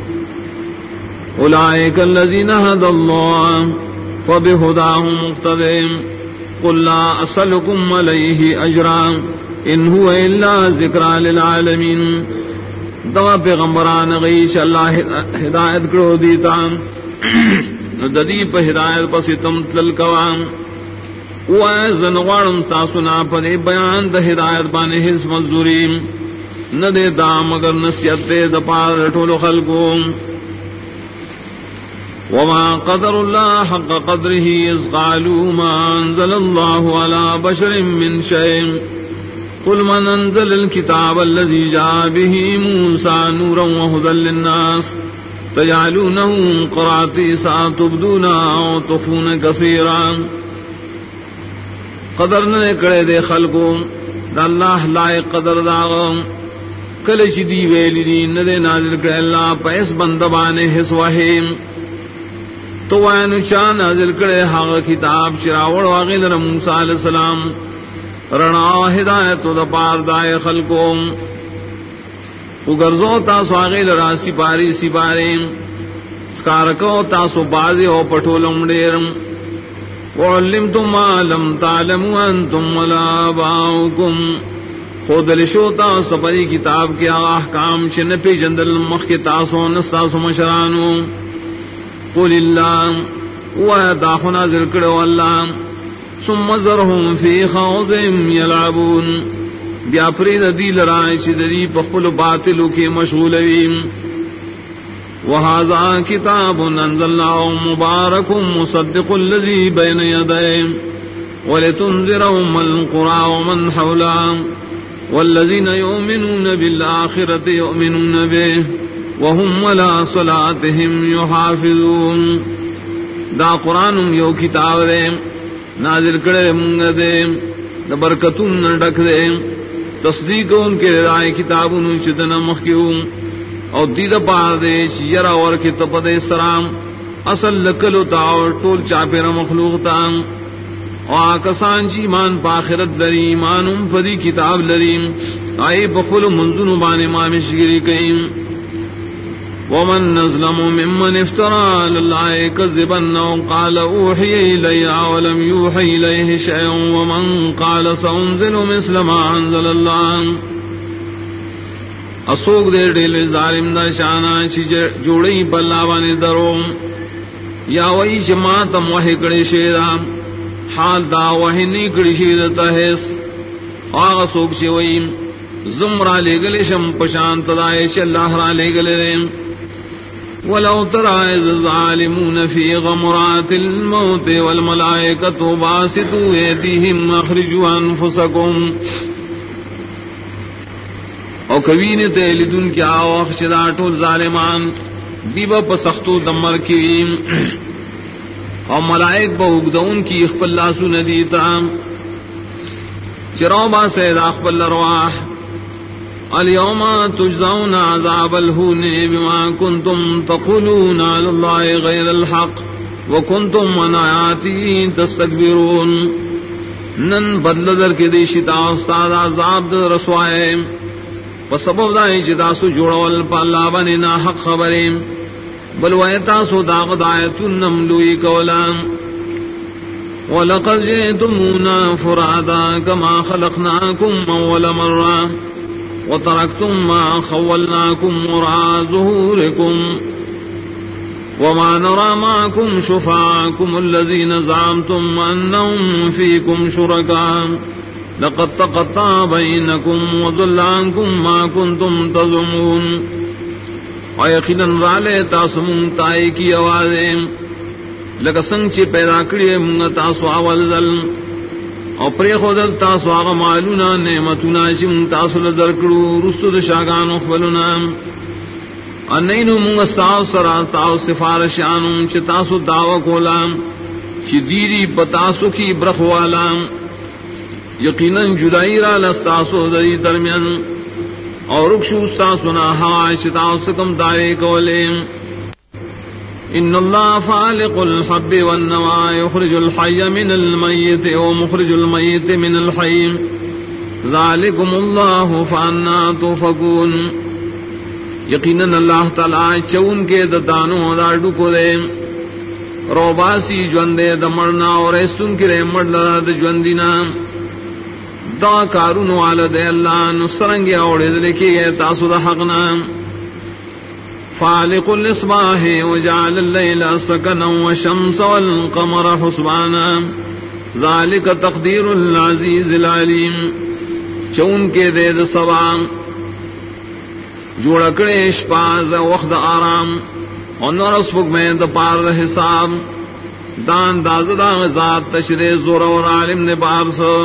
اولئک الذین هدى الله فبهداه مقتدی قل لا اسألكم علیہ اجرا ان هو الا ذکر للعالمین دوا پیغمبران غیش اللہ ہدایت کرو دیتا نو ددی پہ ہدایت پس تم تلل کوام او ایزن غارم تاسنا پدے بیان دا ہدایت بانے حس مزدوری ندے دا مگر نصیت دے دا پار رٹول خلقو وما قدر اللہ حق قدره اذ قالوا ما انزل اللہ على بشر من شيء قل من انزل الكتاب الذي جاء به موسى نورا وهدى للناس تجعلونه قراطيس تبدونها وتخفون كثيرا قدر نے کرے دے خلقو دا اللہ لائق قدر داغم کلش دی ویلی دی ندے نازل کرے اللہ پیس بندبانے حس وحیم تو وینو چاہ نازل کرے حق کتاب شراوڑ واغی در موسیٰ علیہ السلام رنا ہدایت دا پار دائے خلقو اگرزو تاسو آگے لرا سپاری سپاری کارکو تاسو بازی او پٹولم ڈیرم وعلمتم ما لم تعلموا انتم ولا آباؤکم خود لشو تاسو پری کتاب کے احکام چنپی جندل مخ کے تاسو نستاسو مشرانو قل اللہ وَيَدَاخُ نَازِلْ كَرَوَ اللَّهِ ثُمَّ ذَرْهُمْ فِي خَوْضِهِمْ يَلْعَبُونَ بیا پرید دیل رائے چدری پخپل باطلو کے مشغولویم وَهَذَا كِتَابٌ أَنزَلْنَاهُ مُبَارَكٌ مُصَدِّقُ الَّذِي بَيْنَ يَدَيْهِ وَلِتُنذِرَ أُمَّ الْقُرَىٰ وَمَنْ حَوْلَهَا وَالَّذِينَ يُؤْمِنُونَ بِالْآخِرَةِ يُؤْمِنُونَ بِهِ وهم على صلاتهم يحافظون دا قرآن یو کتاب دے نازل کرے منگ دے دا برکتون ڈک دے تصدیق ان کے رائے کتابون چدنا مخیو او دید پار دے چیرا اور کے تپد سرام اصل لکلو تا اور ٹول چاپیرا مخلوق تا او آکسان چی ایمان پاخرت لری ایمانم پدی کتاب لری آئی بخل منزن بانے مامشگری کئیم ومن نظلم ممن افترى على الله كذبا أو قال أوحي إلي ولم يوحي إليه شيء ومن قال سأنزل مثل ما أنزل الله. اسوک دے ڈیل ظالم دا شانا چی جوڑی پلاوانی دروم یا وی جماعتم وحی کڑی شیدہ حال دا وحی نی کڑی شیدہ تحیس آغا سوک چی وی زمرا لے گلے شم پشانت دائے چی اللہ را لے گلے ریم ولو ترائز الظالمون فی غمرات الموت والملائکت باسطو ایدیہم اخرجوا انفسکم. او کوین تے لدن کیا وخشداٹو ظالمان دیبا پسختو دمر کیم او ملائک با اگدون کی اخفل اللہ سندیتا چروبا سید اخفل رواح اليوم تجزون عذاب الہون بما کنتم تقولون علی اللہ غیر الحق وکنتم من آیاتی تستکبرون. نن بدل در کے دیشتا استاد عذاب در رسوائے سبب دائیں چی تاسو جوڑول پا اللہ بانی نا حق خبریں بلوائے تاسو داغ دایتن نملوی کولان وَلَقَدْ جِئْتُمُونَا فُرَادًا كَمَا خَلَقْنَاكُمْ أَوَّلَ مَرَّةٍ وَتَرَكْتُمْ مَا خَوَّلْنَاكُمْ وَرَاءَ ظُهُورِكُمْ وَمَا نَرَى مَعَكُمْ شُفَعَاءَكُمُ الَّذِينَ زَعَمْتُمْ أَنَّهُمْ فِيكُمْ شُرَكَاءُ لقد تقطع بينكم وضل عنكم ما كنتم تزعمون. اور یقیناً رالے تاسو مونږ تای کی آوازیں لکه څنګه چې پیدا کړی مونږ تاسو اول ځل او پرې خودل تاسو هغه مالونه نعمتونه چې مونږ تاسو له درکړو رسو د شاګانو خپلونه انینو مونږ تاسو سره تاسو سفارشانو چې تاسو داوا کولم چې دیری پتاسو کی برخوالام یقیناً جدائی را لستاسو دری درمیان اور رکشو استاسونا ہوا شتاسکم دائے کولے. ان اللہ فالق الحب والنوى يخرج الحي من الميت ومخرج الميت من الحي ذلكم الله فأنا تؤفكون. یقیناً اللہ تعالی چون کے دانوں دا ڈکو دے روباسی جوندے دمرنا اور ایسن کے مڑ لرا د جوندینا دا کارون والد اللہ نسرنگ اوڑد لکی گئے تاسو دا حقنا. فالق الاصباح وجعل الليل سكنا والشمس والقمر حسبانا ذلك تقدير العزيز العليم. چون کے دے د صبا جوڑ کڑے شپاز وقت آرام اور نرس فک میں د پار حساب دان دازدہ ذات تشریح زور اور عالم نے پار سو.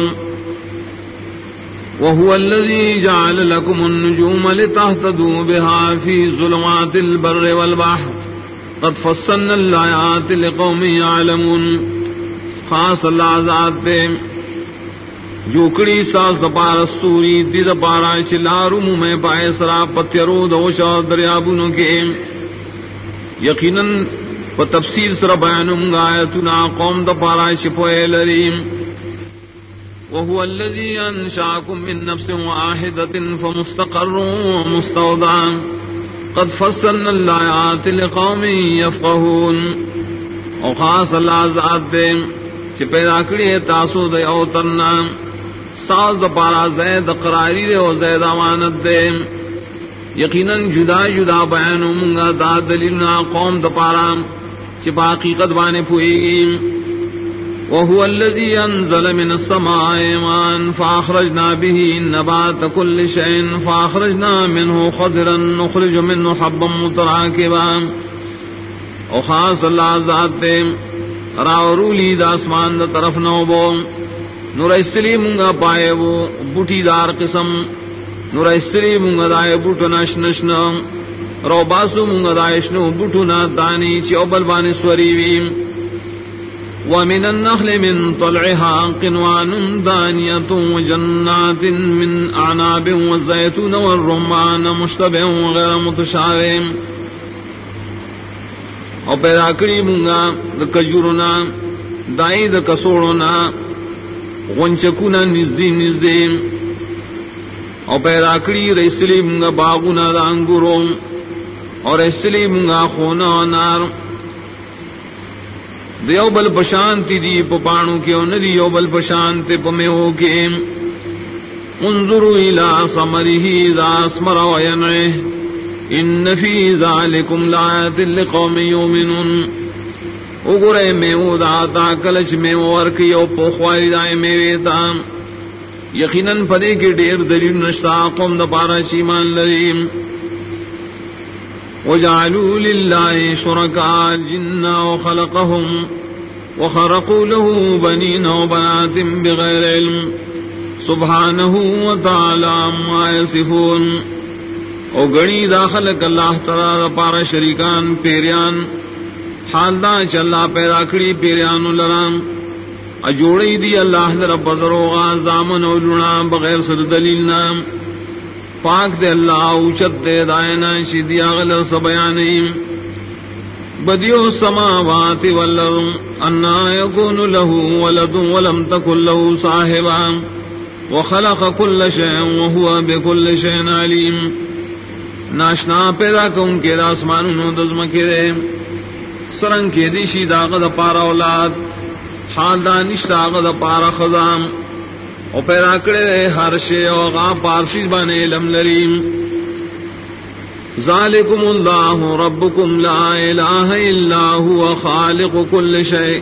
وهو الذي جعل لكم النجوم لتهتدوا بها في ظلمات البر والبحر قد فصلنا الآيات لقوم يعلمون. خاص اللہ ذات پہ جوکڑی ساز دپار استوری دی دپارا چلارو منہ میں پائے سرا پتیرو دوشا دریابونوں کے یقیناً و تفصیل سر بیانوں گایتنا قوم دپارا شپوئے لریم. وهو الذي أنشأكم من نفس واحدة فمستقر ومستودع قد فصلنا الآيات لقوم يفقهون. اور خاص اللہ ذات دے کہ پیدا کری تاسو دے او ترنا ساز دپارا زید قراری دے او زید امانت دے. یقیناً جدا جدا بیانوں منگا دا دلیلنا قوم دپارا کہ باقیقت بانے پوئی گی. وهو الذي أنزل من السماء ماء فأخرجنا به نبات كل شيء فأخرجنا منه خضرا نخرج منه حبا متراكبا. او خاص اللہ ذات تے راورولی دا اسمان دا طرف نوبو نور استری منگا پائے وہ بوٹی دار قسم نور استری منگا دائے بوٹو نشنشنا رو باسو منگا دائشنو بوٹو نا دانی چی اوبل بانی سوریویم. ومن النخل من طلعها قنوان دانية وجنات من أعناب والزيتون والرمان مشتبه وغير متشابه. او پیدا کری مونگا د کجورنا دائی د کسوڑنا غنچکونا نزدی نزدی او پیدا کری ریسلی مونگا باغونا دا انگورو اور اس لیے منگا خونا نار دیو بل پشانتی دی پپانو کے ندی یو بل پشانتی پمیو کے انظروا الى ثمره اذا اثمر وينعه ان في ذلكم لآيات لقوم يؤمنون اگرے میو داتا کلچ میو ورکی او پوخوائی دائے میویتا یقیناً پدے کے دیر دلیل نشتا قوم دا پارا شیمان لریم وجعلوا لله شركاء الجن وخلقهم وخرقوا له بنين وبنات بغير علم سبحانه وتعالى عما يصفون او گنی داخلق اللہ تعالی پارا شریکان پیریان حال دا چلا پیدا کری پیریان لرام اجوڑی دی اللہ در بزروغا زامن و لنا بغیر سر دلیل نام پاک دے اللہ اوچت دے دائنا شدی اغل سبیانیم بدیو السماوات والارض انا یکون له ولد ولم تکن له صاحبا وخلق كل شيء وهو بكل شيء علیم ناشنا پیدا کون کے آسمانوں دزم کرے سرنگ کے دیشی داغ دا پارا اولاد حال دانش داغ دا پارا خزام او پیدا کرے ہر شے او غا پارسی بانے علم لریم ذالکم اللہ ربکم لا الہ الا هو خالق كل شيء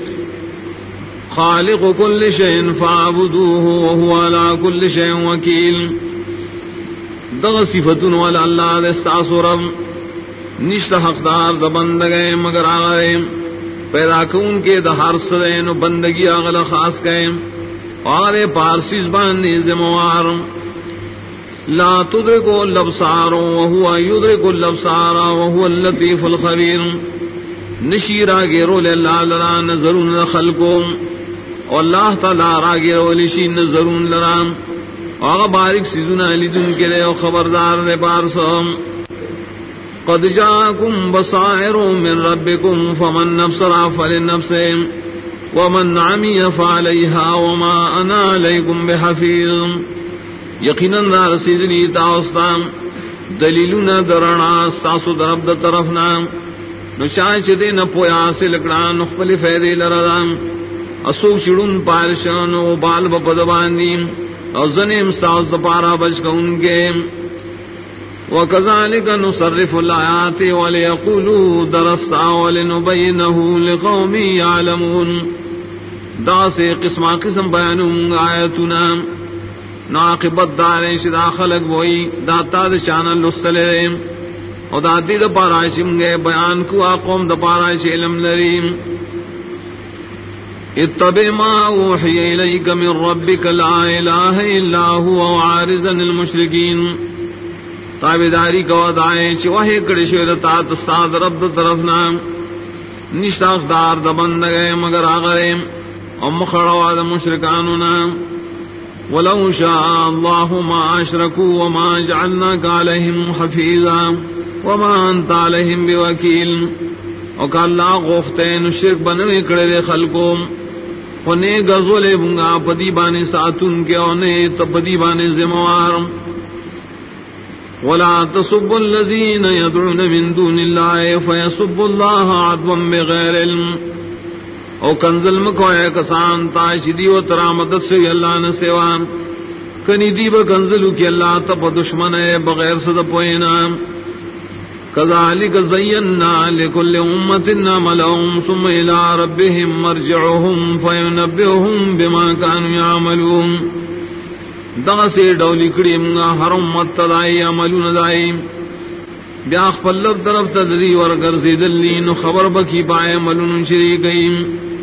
فاعبدوه وهو على كل شيء وکیل دغ صفتن والا اللہ دستاس رب نشت حقدار دا بندگئے مگر آگئے پیدا کون کے دا ہر سدین بندگی اغلا خاص گئے آرے پارسی زبان ذموار لا تدرک الابصار وهو يدرك الابصار وهو اللطيف الخبير نشیرا گیرو اللہ لرا نظرون خلقوں اللہ تعالی را گیرو لشی نظرون لرا آغا بارک سیزنا لدن کے لئے خبردار دے پارسم قد جاءكم بصائر من ربكم فمن نبصر فلنفسه ومن عمی فعلیہا وما انا علیکم بحفیظ یقیناً را رسیدنی تاستان دلیلنا درنا استاسو درب دا طرفنا نشانچ دے نپویا سے لکڑا نخبل فیدے لردان اسوک شڑن پارشان و بال بپدباندیم اور زنیم استاس دا پارا بچ کا ان کے وَكَذَلِكَ نُصَرِّفُ الْآيَاتِ وَلِيَقُولُوا دَرَسْتَ وَلِنُبَيِّنَهُ لِقَوْمٍ يَعْلَمُونَ دا سے قسم بیانوں آیتنا ناقبت داریں شدا خلق وہی داتا دشان لستلے اور دادی دا پاراشم گئے بیان کو قوم دا پاراش علم لریم اتبع ما اوحی الیک من ربک لا الہ الا هو وعارضا المشرکین تابداری کو دائیں چوہے کڑی شویرتا تستاد رب دا طرفنا نشتاق دار دا بند گئے مگر آغریم ام خڑوا دا مشرکاننا ولو شاء الله ما اشركوا وما جعلناك عليهم حفيظا وما انت عليهم بوكيل وقال الله غختين شرک بنوے کڑے خلقوں ونے غزولے بنگا پدی بانے ساتون کے اونے تپدی بانے ذمہوار ولا تسبوا الذين يدعون من دون الله فيسبوا الله عدوا بغير علم او کنزل مکوئے کسان تاشدی و ترامدت سے اللہ نے سوا کنی دیب کنزلو کی اللہ تپ دشمن ہے بغیر صد پوئینا کذالک زینا لکل امت عملهم ثم الى ربهم مرجعهم فینبئهم بما كانوا يعملون دا سے ڈولی کڑی منگا ہر امت تدائی عملون دائی بیاخ پلب طرف تدری ورگر زیدلین خبر بکی پائے عملون شریکیم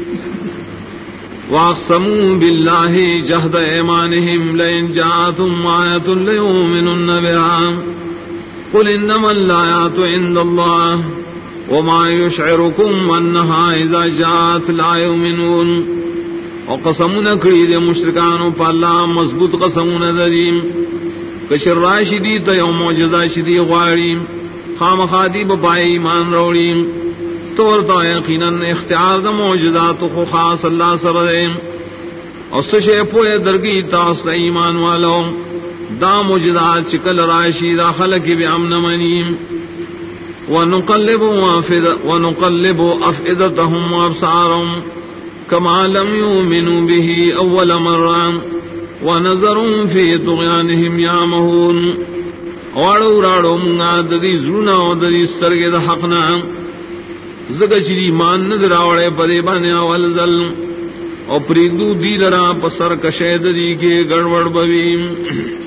واقسموا بالله جهد ايمانهم لئن جاءتهم آية ليؤمنن بها قل انما الآيات عند الله وما يشعركم انها اذا جاءت لا يؤمنون وقسمنا كريد مشركان فالله مضبوط قسمنا ذريم کشر راشدی تو یوم معجزہ شدی غواریم خام خادی بپائی ایمان روڑیم توڑتا یقیناً اختیار دا معجزات خو خاص اللہ سردیم اور سشے پوئے درگی تاست ایمان والو دا معجزات چکل راشی دا خلقی بی امن منیم ونقلب أفئدتهم وأبصارهم كما لم يؤمنوا به أول مرة ونذرهم في طغيانهم يعمهون واڑو راڑو منگا دری زرونا و دری سترگے دا حقنا زگا چی مان ندراوڑے پدے بانے والدل او پریدو دی لرا پسر کشید دی کے گڑوڑ بویم